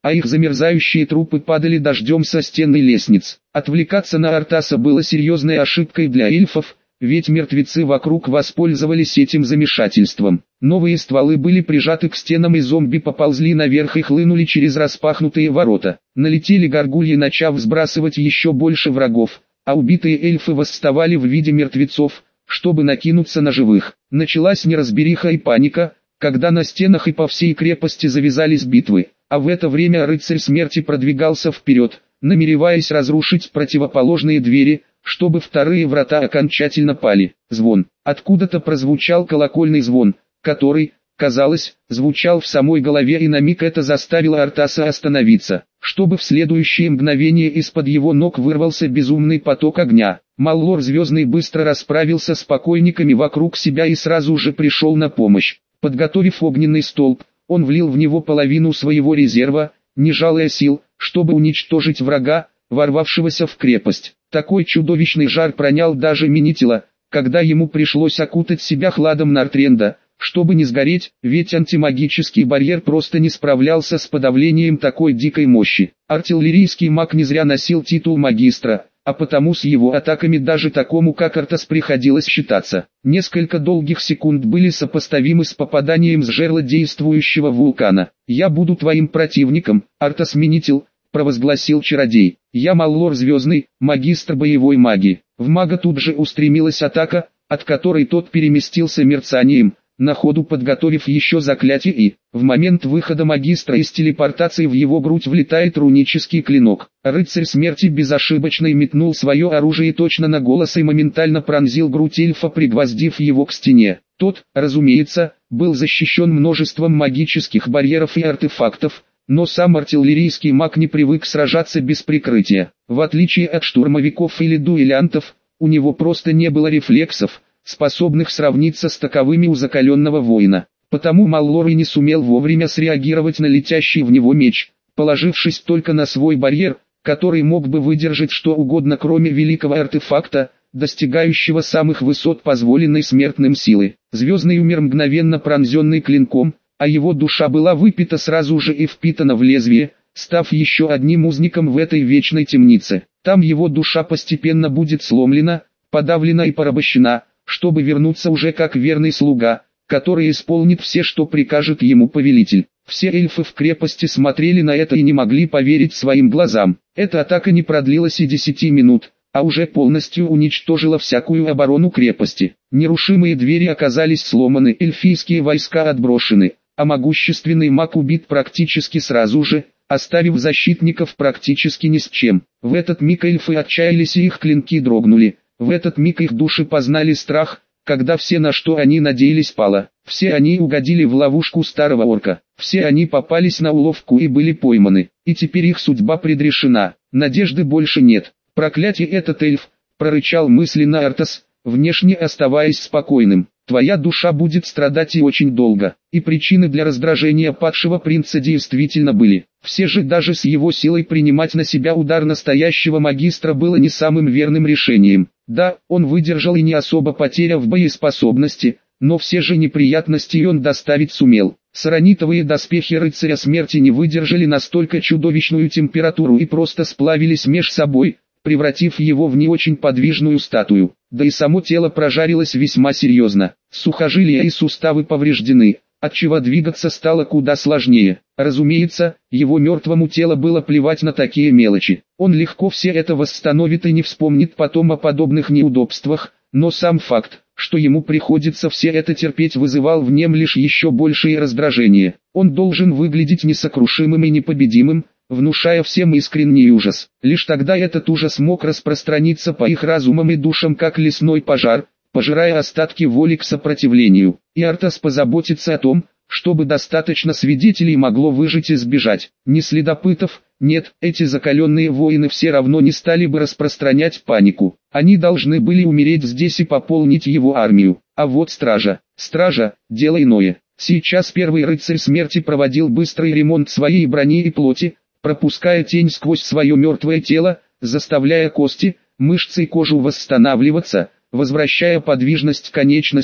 а их замерзающие трупы падали дождем со стен и лестниц. Отвлекаться на Артаса было серьезной ошибкой для эльфов, ведь мертвецы вокруг воспользовались этим замешательством. Новые стволы были прижаты к стенам и зомби поползли наверх и хлынули через распахнутые ворота. Налетели горгульи, начав сбрасывать еще больше врагов, а убитые эльфы восставали в виде мертвецов, чтобы накинуться на живых. Началась неразбериха и паника, когда на стенах и по всей крепости завязались битвы, а в это время рыцарь смерти продвигался вперед, намереваясь разрушить противоположные двери, чтобы вторые врата окончательно пали. Звон. Откуда-то прозвучал колокольный звон, который, казалось, звучал в самой голове, и на миг это заставило Артаса остановиться, чтобы в следующее мгновение из-под его ног вырвался безумный поток огня. Маллор Звездный быстро расправился с покойниками вокруг себя и сразу же пришел на помощь. Подготовив огненный столб, он влил в него половину своего резерва, не жалея сил, чтобы уничтожить врага, ворвавшегося в крепость. Такой чудовищный жар пронял даже Минитила, когда ему пришлось окутать себя хладом Нортренда, чтобы не сгореть, ведь антимагический барьер просто не справлялся с подавлением такой дикой мощи. Артиллерийский маг не зря носил титул магистра, а потому с его атаками даже такому как Артас приходилось считаться. Несколько долгих секунд были сопоставимы с попаданием с жерла действующего вулкана. «Я буду твоим противником, Артас Минитил», — провозгласил чародей. «Я Маллор Звездный, магистр боевой магии». В мага тут же устремилась атака, от которой тот переместился мерцанием, на ходу подготовив еще заклятие, и, в момент выхода магистра из телепортации в его грудь влетает рунический клинок. Рыцарь смерти безошибочно метнул свое оружие точно на голос и моментально пронзил грудь эльфа, пригвоздив его к стене. Тот, разумеется, был защищен множеством магических барьеров и артефактов, но сам артиллерийский маг не привык сражаться без прикрытия. В отличие от штурмовиков или дуэлянтов, у него просто не было рефлексов, способных сравниться с таковыми у закаленного воина. Потому Маллор и не сумел вовремя среагировать на летящий в него меч, положившись только на свой барьер, который мог бы выдержать что угодно кроме великого артефакта, достигающего самых высот позволенной смертным силы. Звездный умер мгновенно пронзенный клинком, а его душа была выпита сразу же и впитана в лезвие, став еще одним узником в этой вечной темнице. Там его душа постепенно будет сломлена, подавлена и порабощена, чтобы вернуться уже как верный слуга, который исполнит все, что прикажет ему повелитель. Все эльфы в крепости смотрели на это и не могли поверить своим глазам. Эта атака не продлилась и десяти минут, а уже полностью уничтожила всякую оборону крепости. Нерушимые двери оказались сломаны, эльфийские войска отброшены, а могущественный маг убит практически сразу же, оставив защитников практически ни с чем. В этот миг эльфы отчаялись и их клинки дрогнули. В этот миг их души познали страх, когда все, на что они надеялись, пало. Все они угодили в ловушку старого орка. Все они попались на уловку и были пойманы. И теперь их судьба предрешена. Надежды больше нет. «Проклятие, этот эльф!» — прорычал мысленно Артас, внешне оставаясь спокойным. «Твоя душа будет страдать и очень долго». И причины для раздражения падшего принца действительно были. Все же даже с его силой принимать на себя удар настоящего магистра было не самым верным решением. Да, он выдержал и не особо потеряв в боеспособности, но все же неприятностей он доставить сумел. Саронитовые доспехи рыцаря смерти не выдержали настолько чудовищную температуру и просто сплавились меж собой, превратив его в не очень подвижную статую. Да и само тело прожарилось весьма серьезно. Сухожилия и суставы повреждены, отчего двигаться стало куда сложнее. Разумеется, его мертвому телу было плевать на такие мелочи. Он легко все это восстановит и не вспомнит потом о подобных неудобствах, но сам факт, что ему приходится все это терпеть, вызывал в нем лишь еще большее раздражение. Он должен выглядеть несокрушимым и непобедимым, внушая всем искренний ужас. Лишь тогда этот ужас мог распространиться по их разумам и душам как лесной пожар, пожирая остатки воли к сопротивлению. И Артас позаботится о том, чтобы достаточно свидетелей могло выжить и сбежать. Ни следопытов, нет, эти закаленные воины все равно не стали бы распространять панику. Они должны были умереть здесь и пополнить его армию. А вот стража. Стража – дело иное. Сейчас первый рыцарь смерти проводил быстрый ремонт своей брони и плоти, пропуская тень сквозь свое мертвое тело, заставляя кости, мышцы и кожу восстанавливаться, возвращая подвижность конечностям,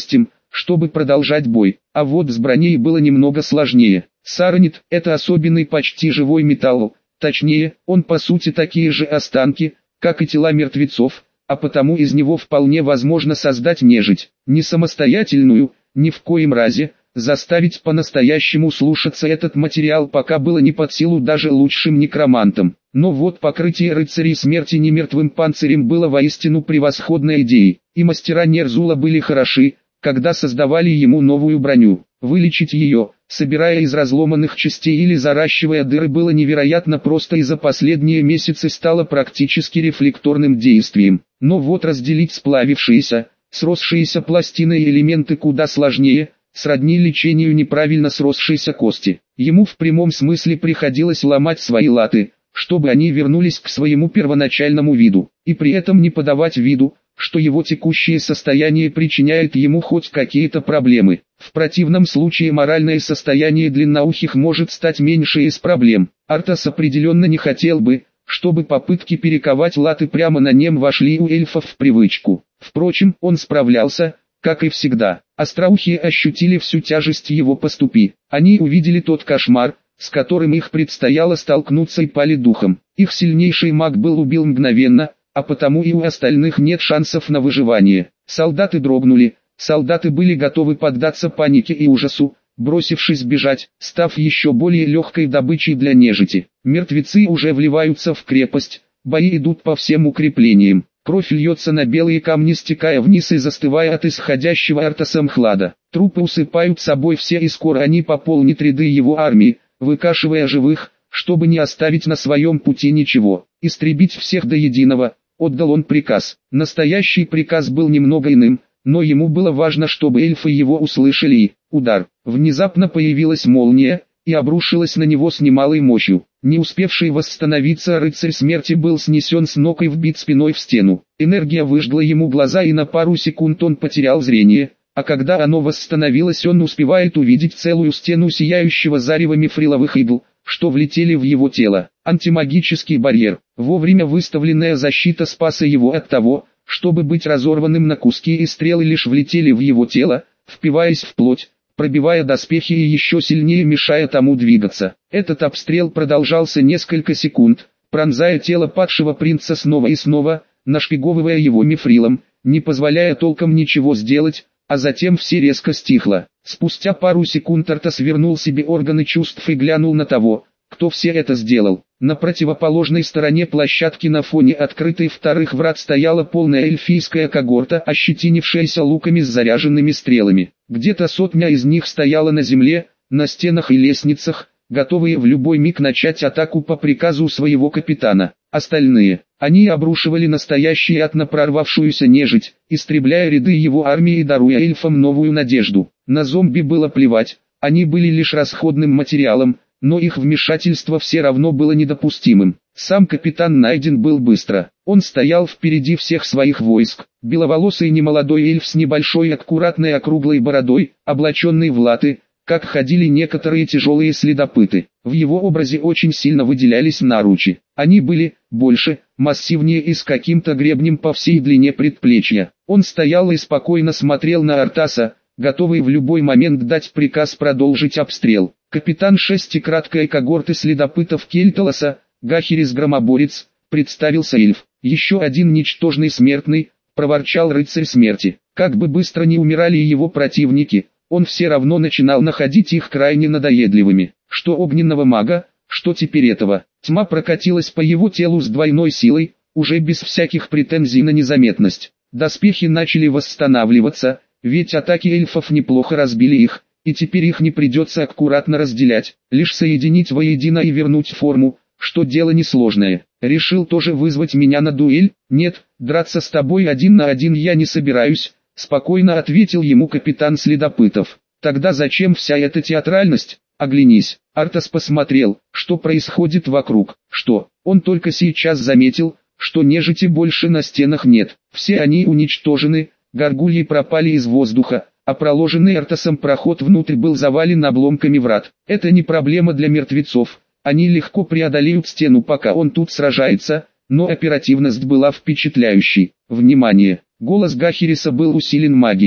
чтобы продолжать бой. А вот с броней было немного сложнее. Саранит – это особенный почти живой металл, точнее, он по сути такие же останки, как и тела мертвецов, а потому из него вполне возможно создать нежить. Не самостоятельную, ни в коем разе, заставить по-настоящему слушаться этот материал пока было не под силу даже лучшим некромантам. Но вот покрытие рыцарей смерти немертвым панцирем было воистину превосходной идеей, и мастера Нерзула были хороши, когда создавали ему новую броню. Вылечить ее, собирая из разломанных частей или заращивая дыры, было невероятно просто и за последние месяцы стало практически рефлекторным действием. Но вот разделить сплавившиеся, сросшиеся пластины и элементы куда сложнее, сродни лечению неправильно сросшейся кости. Ему в прямом смысле приходилось ломать свои латы, чтобы они вернулись к своему первоначальному виду, и при этом не подавать виду, что его текущее состояние причиняет ему хоть какие-то проблемы. В противном случае моральное состояние длинноухих может стать меньше из проблем. Артас определенно не хотел бы, чтобы попытки перековать латы прямо на нем вошли у эльфов в привычку. Впрочем, он справлялся, как и всегда. Остроухие ощутили всю тяжесть его поступи. Они увидели тот кошмар, с которым их предстояло столкнуться, и пали духом. Их сильнейший маг был убил мгновенно, а потому и у остальных нет шансов на выживание. Солдаты дрогнули, солдаты были готовы поддаться панике и ужасу, бросившись бежать, став еще более легкой добычей для нежити. Мертвецы уже вливаются в крепость, бои идут по всем укреплениям. Кровь льется на белые камни, стекая вниз и застывая от исходящего Артасом хлада. Трупы усыпают собой все, и скоро они пополнят ряды его армии, выкашивая живых, чтобы не оставить на своем пути ничего. Истребить всех до единого, отдал он приказ. Настоящий приказ был немного иным, но ему было важно, чтобы эльфы его услышали, и удар. Внезапно появилась молния и обрушилась на него с немалой мощью. Не успевший восстановиться рыцарь смерти был снесен с ног и вбит спиной в стену. Энергия выжгла ему глаза, и на пару секунд он потерял зрение, а когда оно восстановилось, он успевает увидеть целую стену сияющего зарева мифриловых игл, что влетели в его тело. Антимагический барьер, вовремя выставленная защита спаса его от того, чтобы быть разорванным на куски, и стрелы лишь влетели в его тело, впиваясь в плоть, пробивая доспехи и еще сильнее мешая тому двигаться. Этот обстрел продолжался несколько секунд, пронзая тело падшего принца снова и снова, нашпиговывая его мифрилом, не позволяя толком ничего сделать, а затем все резко стихло. Спустя пару секунд Артас вернул себе органы чувств и глянул на того, кто все это сделал. На противоположной стороне площадки на фоне открытой вторых врат стояла полная эльфийская когорта, ощетинившаяся луками с заряженными стрелами. Где-то сотня из них стояла на земле, на стенах и лестницах, готовые в любой миг начать атаку по приказу своего капитана. Остальные, они обрушивали настоящий ад на прорвавшуюся нежить, истребляя ряды его армии и даруя эльфам новую надежду. На зомби было плевать, они были лишь расходным материалом, но их вмешательство все равно было недопустимым. Сам капитан найден был быстро. Он стоял впереди всех своих войск, беловолосый немолодой эльф с небольшой аккуратной округлой бородой, облаченный в латы, как ходили некоторые тяжелые следопыты. В его образе очень сильно выделялись наручи. Они были больше, массивнее и с каким-то гребнем по всей длине предплечья. Он стоял и спокойно смотрел на Артаса, готовый в любой момент дать приказ продолжить обстрел. Капитан шестикраткой когорты следопытов Кельталоса, Гахерис Громоборец, представился эльф. Еще один ничтожный смертный, проворчал рыцарь смерти. Как бы быстро ни умирали его противники, он все равно начинал находить их крайне надоедливыми. Что огненного мага, что теперь этого. Тьма прокатилась по его телу с двойной силой, уже без всяких претензий на незаметность. Доспехи начали восстанавливаться, ведь атаки эльфов неплохо разбили их, и теперь их не придется аккуратно разделять, лишь соединить воедино и вернуть форму, что дело несложное. Решил тоже вызвать меня на дуэль? Нет, драться с тобой один на один я не собираюсь, спокойно ответил ему капитан следопытов. Тогда зачем вся эта театральность? Оглянись. Артас посмотрел, что происходит вокруг. Что? Он только сейчас заметил, что нежити больше на стенах нет. Все они уничтожены, горгульи пропали из воздуха, а проложенный Артасом проход внутрь был завален обломками врат. Это не проблема для мертвецов. Они легко преодолеют стену, пока он тут сражается, но оперативность была впечатляющей. Внимание! Голос Гахериса был усилен магией.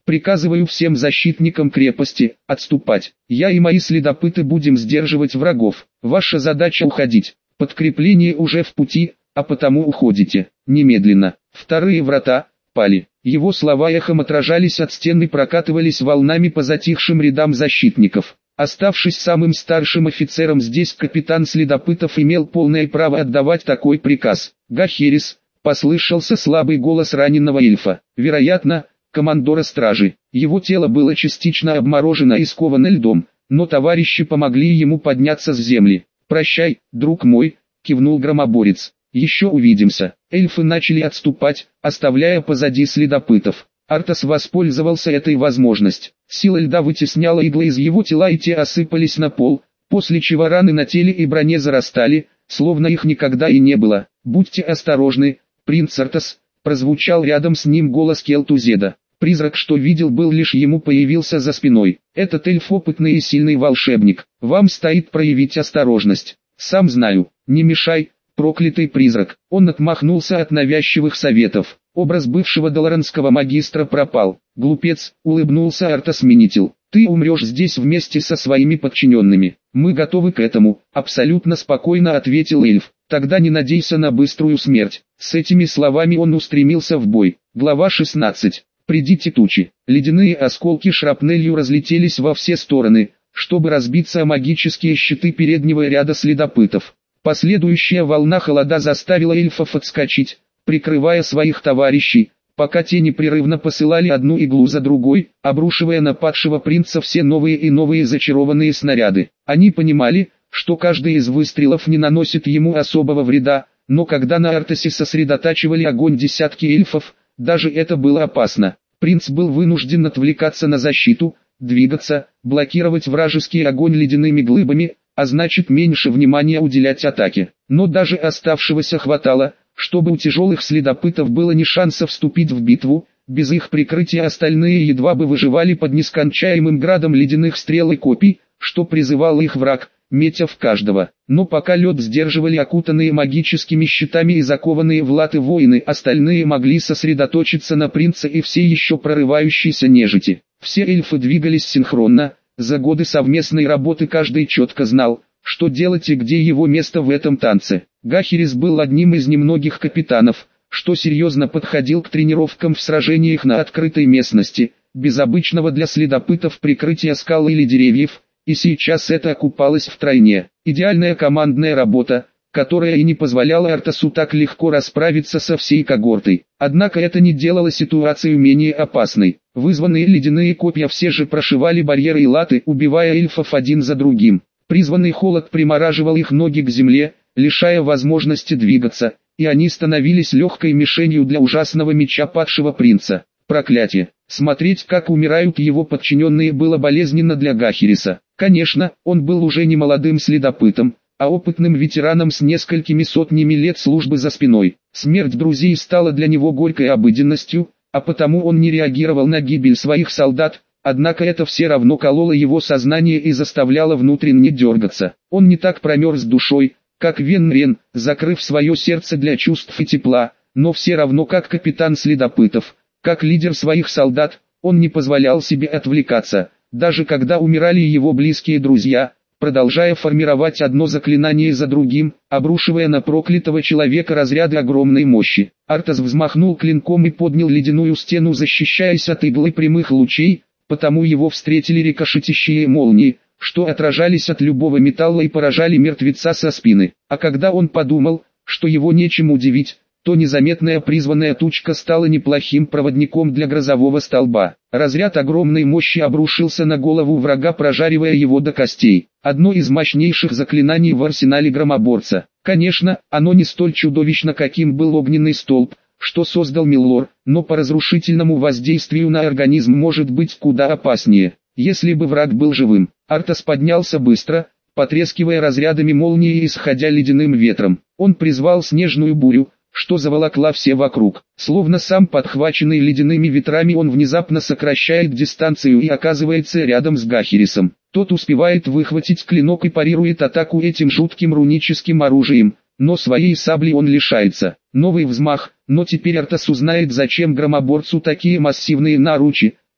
Приказываю всем защитникам крепости отступать. Я и мои следопыты будем сдерживать врагов. Ваша задача уходить. Подкрепление уже в пути, а потому уходите. Немедленно. Вторые врата пали. Его слова эхом отражались от стен и прокатывались волнами по затихшим рядам защитников. Оставшись самым старшим офицером здесь, капитан следопытов имел полное право отдавать такой приказ. «Гахерис», — послышался слабый голос раненого эльфа. Вероятно, командора стражи. Его тело было частично обморожено и сковано льдом, но товарищи помогли ему подняться с земли. «Прощай, друг мой», — кивнул громоборец. «Еще увидимся». Эльфы начали отступать, оставляя позади следопытов. Артас воспользовался этой возможностью. Сила льда вытесняла иглы из его тела, и те осыпались на пол, после чего раны на теле и броне зарастали, словно их никогда и не было. «Будьте осторожны, принц Артас», — прозвучал рядом с ним голос Келтузеда. Призрак, что видел, был лишь ему, появился за спиной. «Этот эльф опытный и сильный волшебник. Вам стоит проявить осторожность». «Сам знаю. Не мешай, проклятый призрак». Он отмахнулся от навязчивых советов. Образ бывшего долоранского магистра пропал. «Глупец», — улыбнулся Артас-Минитил. «Ты умрешь здесь вместе со своими подчиненными. Мы готовы к этому», — абсолютно спокойно ответил эльф. «Тогда не надейся на быструю смерть». С этими словами он устремился в бой. Глава шестнадцать. «Придите тучи». Ледяные осколки шрапнелью разлетелись во все стороны, чтобы разбиться о магические щиты переднего ряда следопытов. Последующая волна холода заставила эльфов отскочить, прикрывая своих товарищей, пока те непрерывно посылали одну иглу за другой, обрушивая на падшего принца все новые и новые зачарованные снаряды. Они понимали, что каждый из выстрелов не наносит ему особого вреда, но когда на Артасе сосредотачивали огонь десятки эльфов, даже это было опасно. Принц был вынужден отвлекаться на защиту, двигаться, блокировать вражеский огонь ледяными глыбами, а значит меньше внимания уделять атаке. Но даже оставшегося хватало, чтобы у тяжелых следопытов было не шанса вступить в битву. Без их прикрытия остальные едва бы выживали под нескончаемым градом ледяных стрел и копий, что призывал их враг, метя в каждого. Но пока лед сдерживали окутанные магическими щитами и закованные в латы воины, остальные могли сосредоточиться на принце и все еще прорывающейся нежити. Все эльфы двигались синхронно. За годы совместной работы каждый четко знал, что делать и где его место в этом танце. Гахерис был одним из немногих капитанов, что серьезно подходил к тренировкам в сражениях на открытой местности, без обычного для следопытов прикрытия скал или деревьев, и сейчас это окупалось втройне. Идеальная командная работа, которая и не позволяла Артасу так легко расправиться со всей когортой. Однако это не делало ситуацию менее опасной. Вызванные ледяные копья все же прошивали барьеры и латы, убивая эльфов один за другим. Призванный холод примораживал их ноги к земле, лишая возможности двигаться, и они становились легкой мишенью для ужасного меча падшего принца. Проклятие! Смотреть, как умирают его подчиненные, было болезненно для Гахериса. Конечно, он был уже не молодым следопытом, а опытным ветераном с несколькими сотнями лет службы за спиной. Смерть друзей стала для него горькой обыденностью, а потому он не реагировал на гибель своих солдат, однако это все равно кололо его сознание и заставляло внутренне дергаться. Он не так промерз душой, как Венрен, закрыв свое сердце для чувств и тепла, но все равно как капитан следопытов, как лидер своих солдат, он не позволял себе отвлекаться, даже когда умирали его близкие друзья, продолжая формировать одно заклинание за другим, обрушивая на проклятого человека разряды огромной мощи. Артас взмахнул клинком и поднял ледяную стену, защищаясь от иглы прямых лучей, потому его встретили рикошетящие молнии, что отражались от любого металла и поражали мертвеца со спины. А когда он подумал, что его нечем удивить, то незаметная призванная тучка стала неплохим проводником для грозового столба. Разряд огромной мощи обрушился на голову врага, прожаривая его до костей. Одно из мощнейших заклинаний в арсенале громоборца. Конечно, оно не столь чудовищно, каким был огненный столб, что создал Миллор, но по разрушительному воздействию на организм может быть куда опаснее. Если бы враг был живым, Артас поднялся быстро, потрескивая разрядами молнии и исходя ледяным ветром. Он призвал снежную бурю, что заволокла все вокруг. Словно сам подхваченный ледяными ветрами, он внезапно сокращает дистанцию и оказывается рядом с Гахерисом. Тот успевает выхватить клинок и парирует атаку этим жутким руническим оружием, но своей сабли он лишается. Новый взмах, но теперь Артас узнает, зачем громоборцу такие массивные наручи,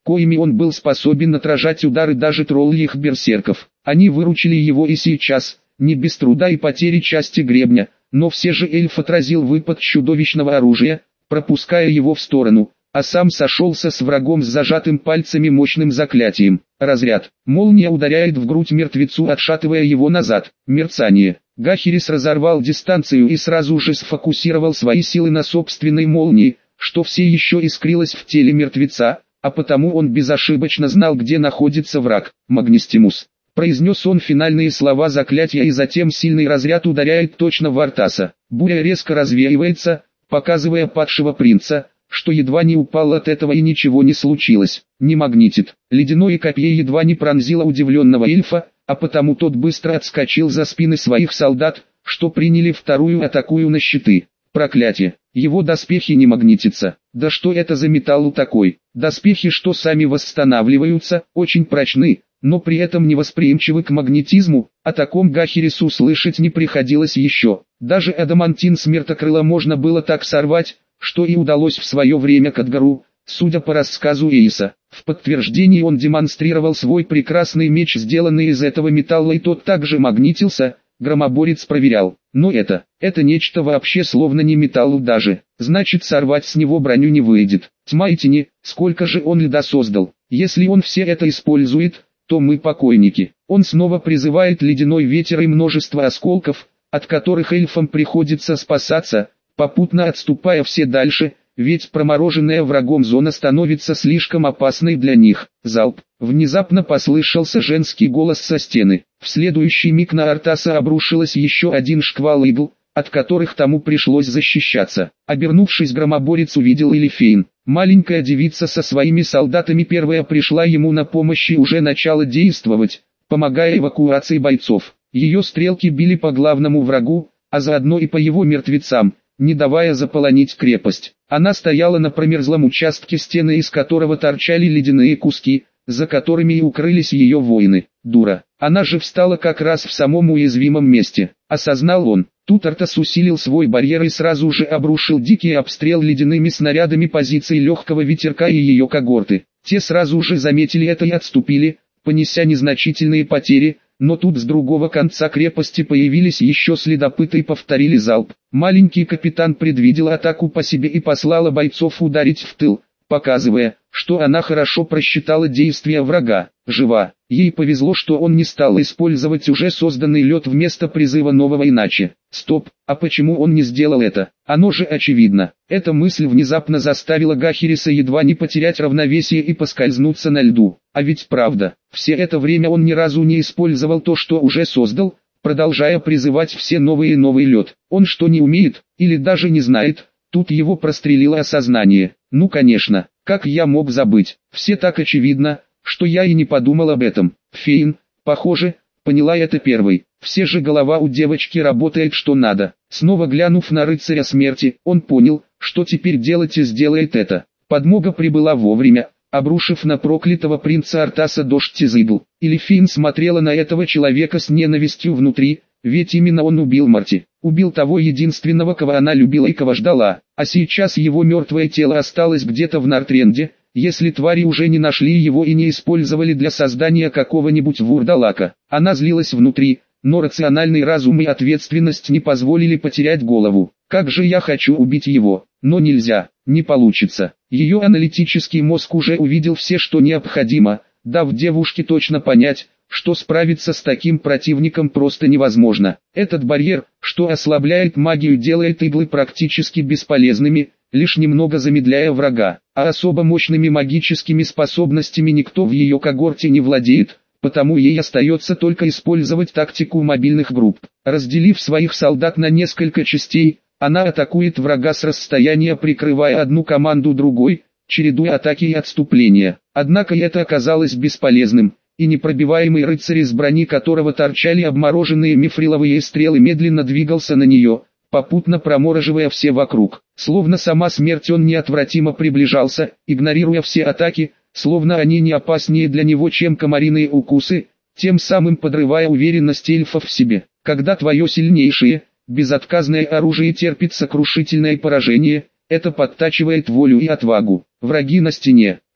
коими он был способен отражать удары даже тролльих берсерков. Они выручили его и сейчас, не без труда и потери части гребня, но все же эльф отразил выпад чудовищного оружия, пропуская его в сторону, а сам сошелся с врагом с зажатым пальцами мощным заклятием. Разряд. Молния ударяет в грудь мертвецу, отшатывая его назад. Мерцание. Гахерис разорвал дистанцию и сразу же сфокусировал свои силы на собственной молнии, что все еще искрилось в теле мертвеца, а потому он безошибочно знал, где находится враг. Магнистимус. Произнес он финальные слова заклятия, и затем сильный разряд ударяет точно в Артаса. Буря резко развеивается, показывая падшего принца, что едва не упал от этого и ничего не случилось. Не магнитит. Ледяное копье едва не пронзило удивленного эльфа, а потому тот быстро отскочил за спины своих солдат, что приняли вторую атаку на щиты. Проклятие. Его доспехи не магнитятся. Да что это за металл такой? Доспехи, что сами восстанавливаются, очень прочны, но при этом невосприимчивы к магнетизму. О таком Гахерису слышать не приходилось еще. Даже адамантин Смертокрыла можно было так сорвать, что и удалось в свое время Кадгару, судя по рассказу Эйса. В подтверждении он демонстрировал свой прекрасный меч, сделанный из этого металла, и тот также магнитился. Громоборец проверял. Но это, это нечто вообще словно не металл даже. Значит, сорвать с него броню не выйдет. Тьма и тени, сколько же он льда создал. Если он все это использует, то мы покойники. Он снова призывает ледяной ветер и множество осколков, от которых эльфам приходится спасаться, попутно отступая все дальше, ведь промороженная врагом зона становится слишком опасной для них. Залп. Внезапно послышался женский голос со стены. В следующий миг на Артаса обрушилось еще один шквал игл, от которых тому пришлось защищаться. Обернувшись, громоборец увидел Элифейн. Маленькая девица со своими солдатами первая пришла ему на помощь и уже начала действовать, помогая эвакуации бойцов. Ее стрелки били по главному врагу, а заодно и по его мертвецам, не давая заполонить крепость. Она стояла на промерзлом участке стены, из которого торчали ледяные куски, за которыми и укрылись ее воины. Дура. Она же встала как раз в самом уязвимом месте. Осознал он. Тут Артас усилил свой барьер и сразу же обрушил дикий обстрел ледяными снарядами позиций легкого ветерка и ее когорты. Те сразу же заметили это и отступили, понеся незначительные потери, но тут с другого конца крепости появились еще следопыты и повторили залп. Маленький капитан предвидел атаку по себе и послала бойцов ударить в тыл, показывая, что она хорошо просчитала действия врага. Жива. Ей повезло, что он не стал использовать уже созданный лед вместо призыва нового иначе. Стоп, а почему он не сделал это? Оно же очевидно. Эта мысль внезапно заставила Гахериса едва не потерять равновесие и поскользнуться на льду. А ведь правда, все это время он ни разу не использовал то, что уже создал, продолжая призывать все новый и новый лед. Он что, не умеет, или даже не знает? Тут его прострелило осознание. Ну конечно, как я мог забыть? Все так очевидно, что я и не подумал об этом. Фейн, похоже, поняла это первой. Все же голова у девочки работает что надо. Снова глянув на рыцаря смерти, он понял, что теперь делать, и сделает это. Подмога прибыла вовремя, обрушив на проклятого принца Артаса дождь из игл. Элифейн смотрела на этого человека с ненавистью внутри, ведь именно он убил Марти. Убил того единственного, кого она любила и кого ждала. А сейчас его мертвое тело осталось где-то в Нортренде, если твари уже не нашли его и не использовали для создания какого-нибудь вурдалака. Она злилась внутри, но рациональный разум и ответственность не позволили потерять голову. Как же я хочу убить его, но нельзя, не получится. Ее аналитический мозг уже увидел все, что необходимо, дав девушке точно понять, что справиться с таким противником просто невозможно. Этот барьер, что ослабляет магию, делает иглы практически бесполезными, лишь немного замедляя врага, а особо мощными магическими способностями никто в ее когорте не владеет, потому ей остается только использовать тактику мобильных групп. Разделив своих солдат на несколько частей, она атакует врага с расстояния, прикрывая одну команду другой, чередуя атаки и отступления. Однако это оказалось бесполезным, и непробиваемый рыцарь, из брони которого торчали обмороженные мифриловые стрелы, медленно двигался на нее, попутно промораживая все вокруг. Словно сама смерть, он неотвратимо приближался, игнорируя все атаки, словно они не опаснее для него, чем комариные укусы, тем самым подрывая уверенность эльфов в себе. Когда твое сильнейшее, безотказное оружие терпит сокрушительное поражение, это подтачивает волю и отвагу. Враги на стене.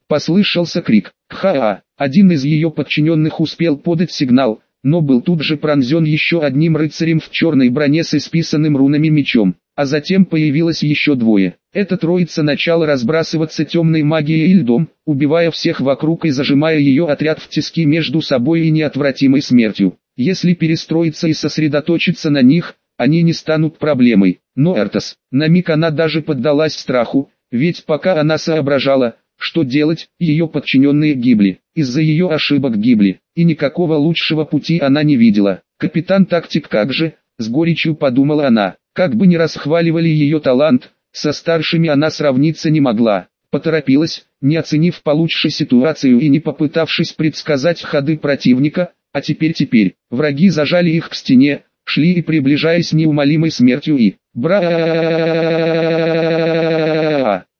Послышался крик. Ха-а! Один из ее подчиненных успел подать сигнал, но был тут же пронзен еще одним рыцарем в черной броне с исписанным рунами мечом. А затем появилось еще двое. Эта троица начала разбрасываться темной магией и льдом, убивая всех вокруг и зажимая ее отряд в тиски между собой и неотвратимой смертью. Если перестроиться и сосредоточиться на них, они не станут проблемой. Но Эртас, на миг она даже поддалась страху, ведь пока она соображала, что делать, ее подчиненные гибли. Из-за ее ошибок гибли, и никакого лучшего пути она не видела. Капитан Тактик как же, с горечью подумала она, как бы ни расхваливали ее талант, со старшими она сравниться не могла. Поторопилась, не оценив получше ситуацию и не попытавшись предсказать ходы противника, а теперь-теперь, враги зажали их к стене, шли и приближаясь неумолимой смертью и... Бра!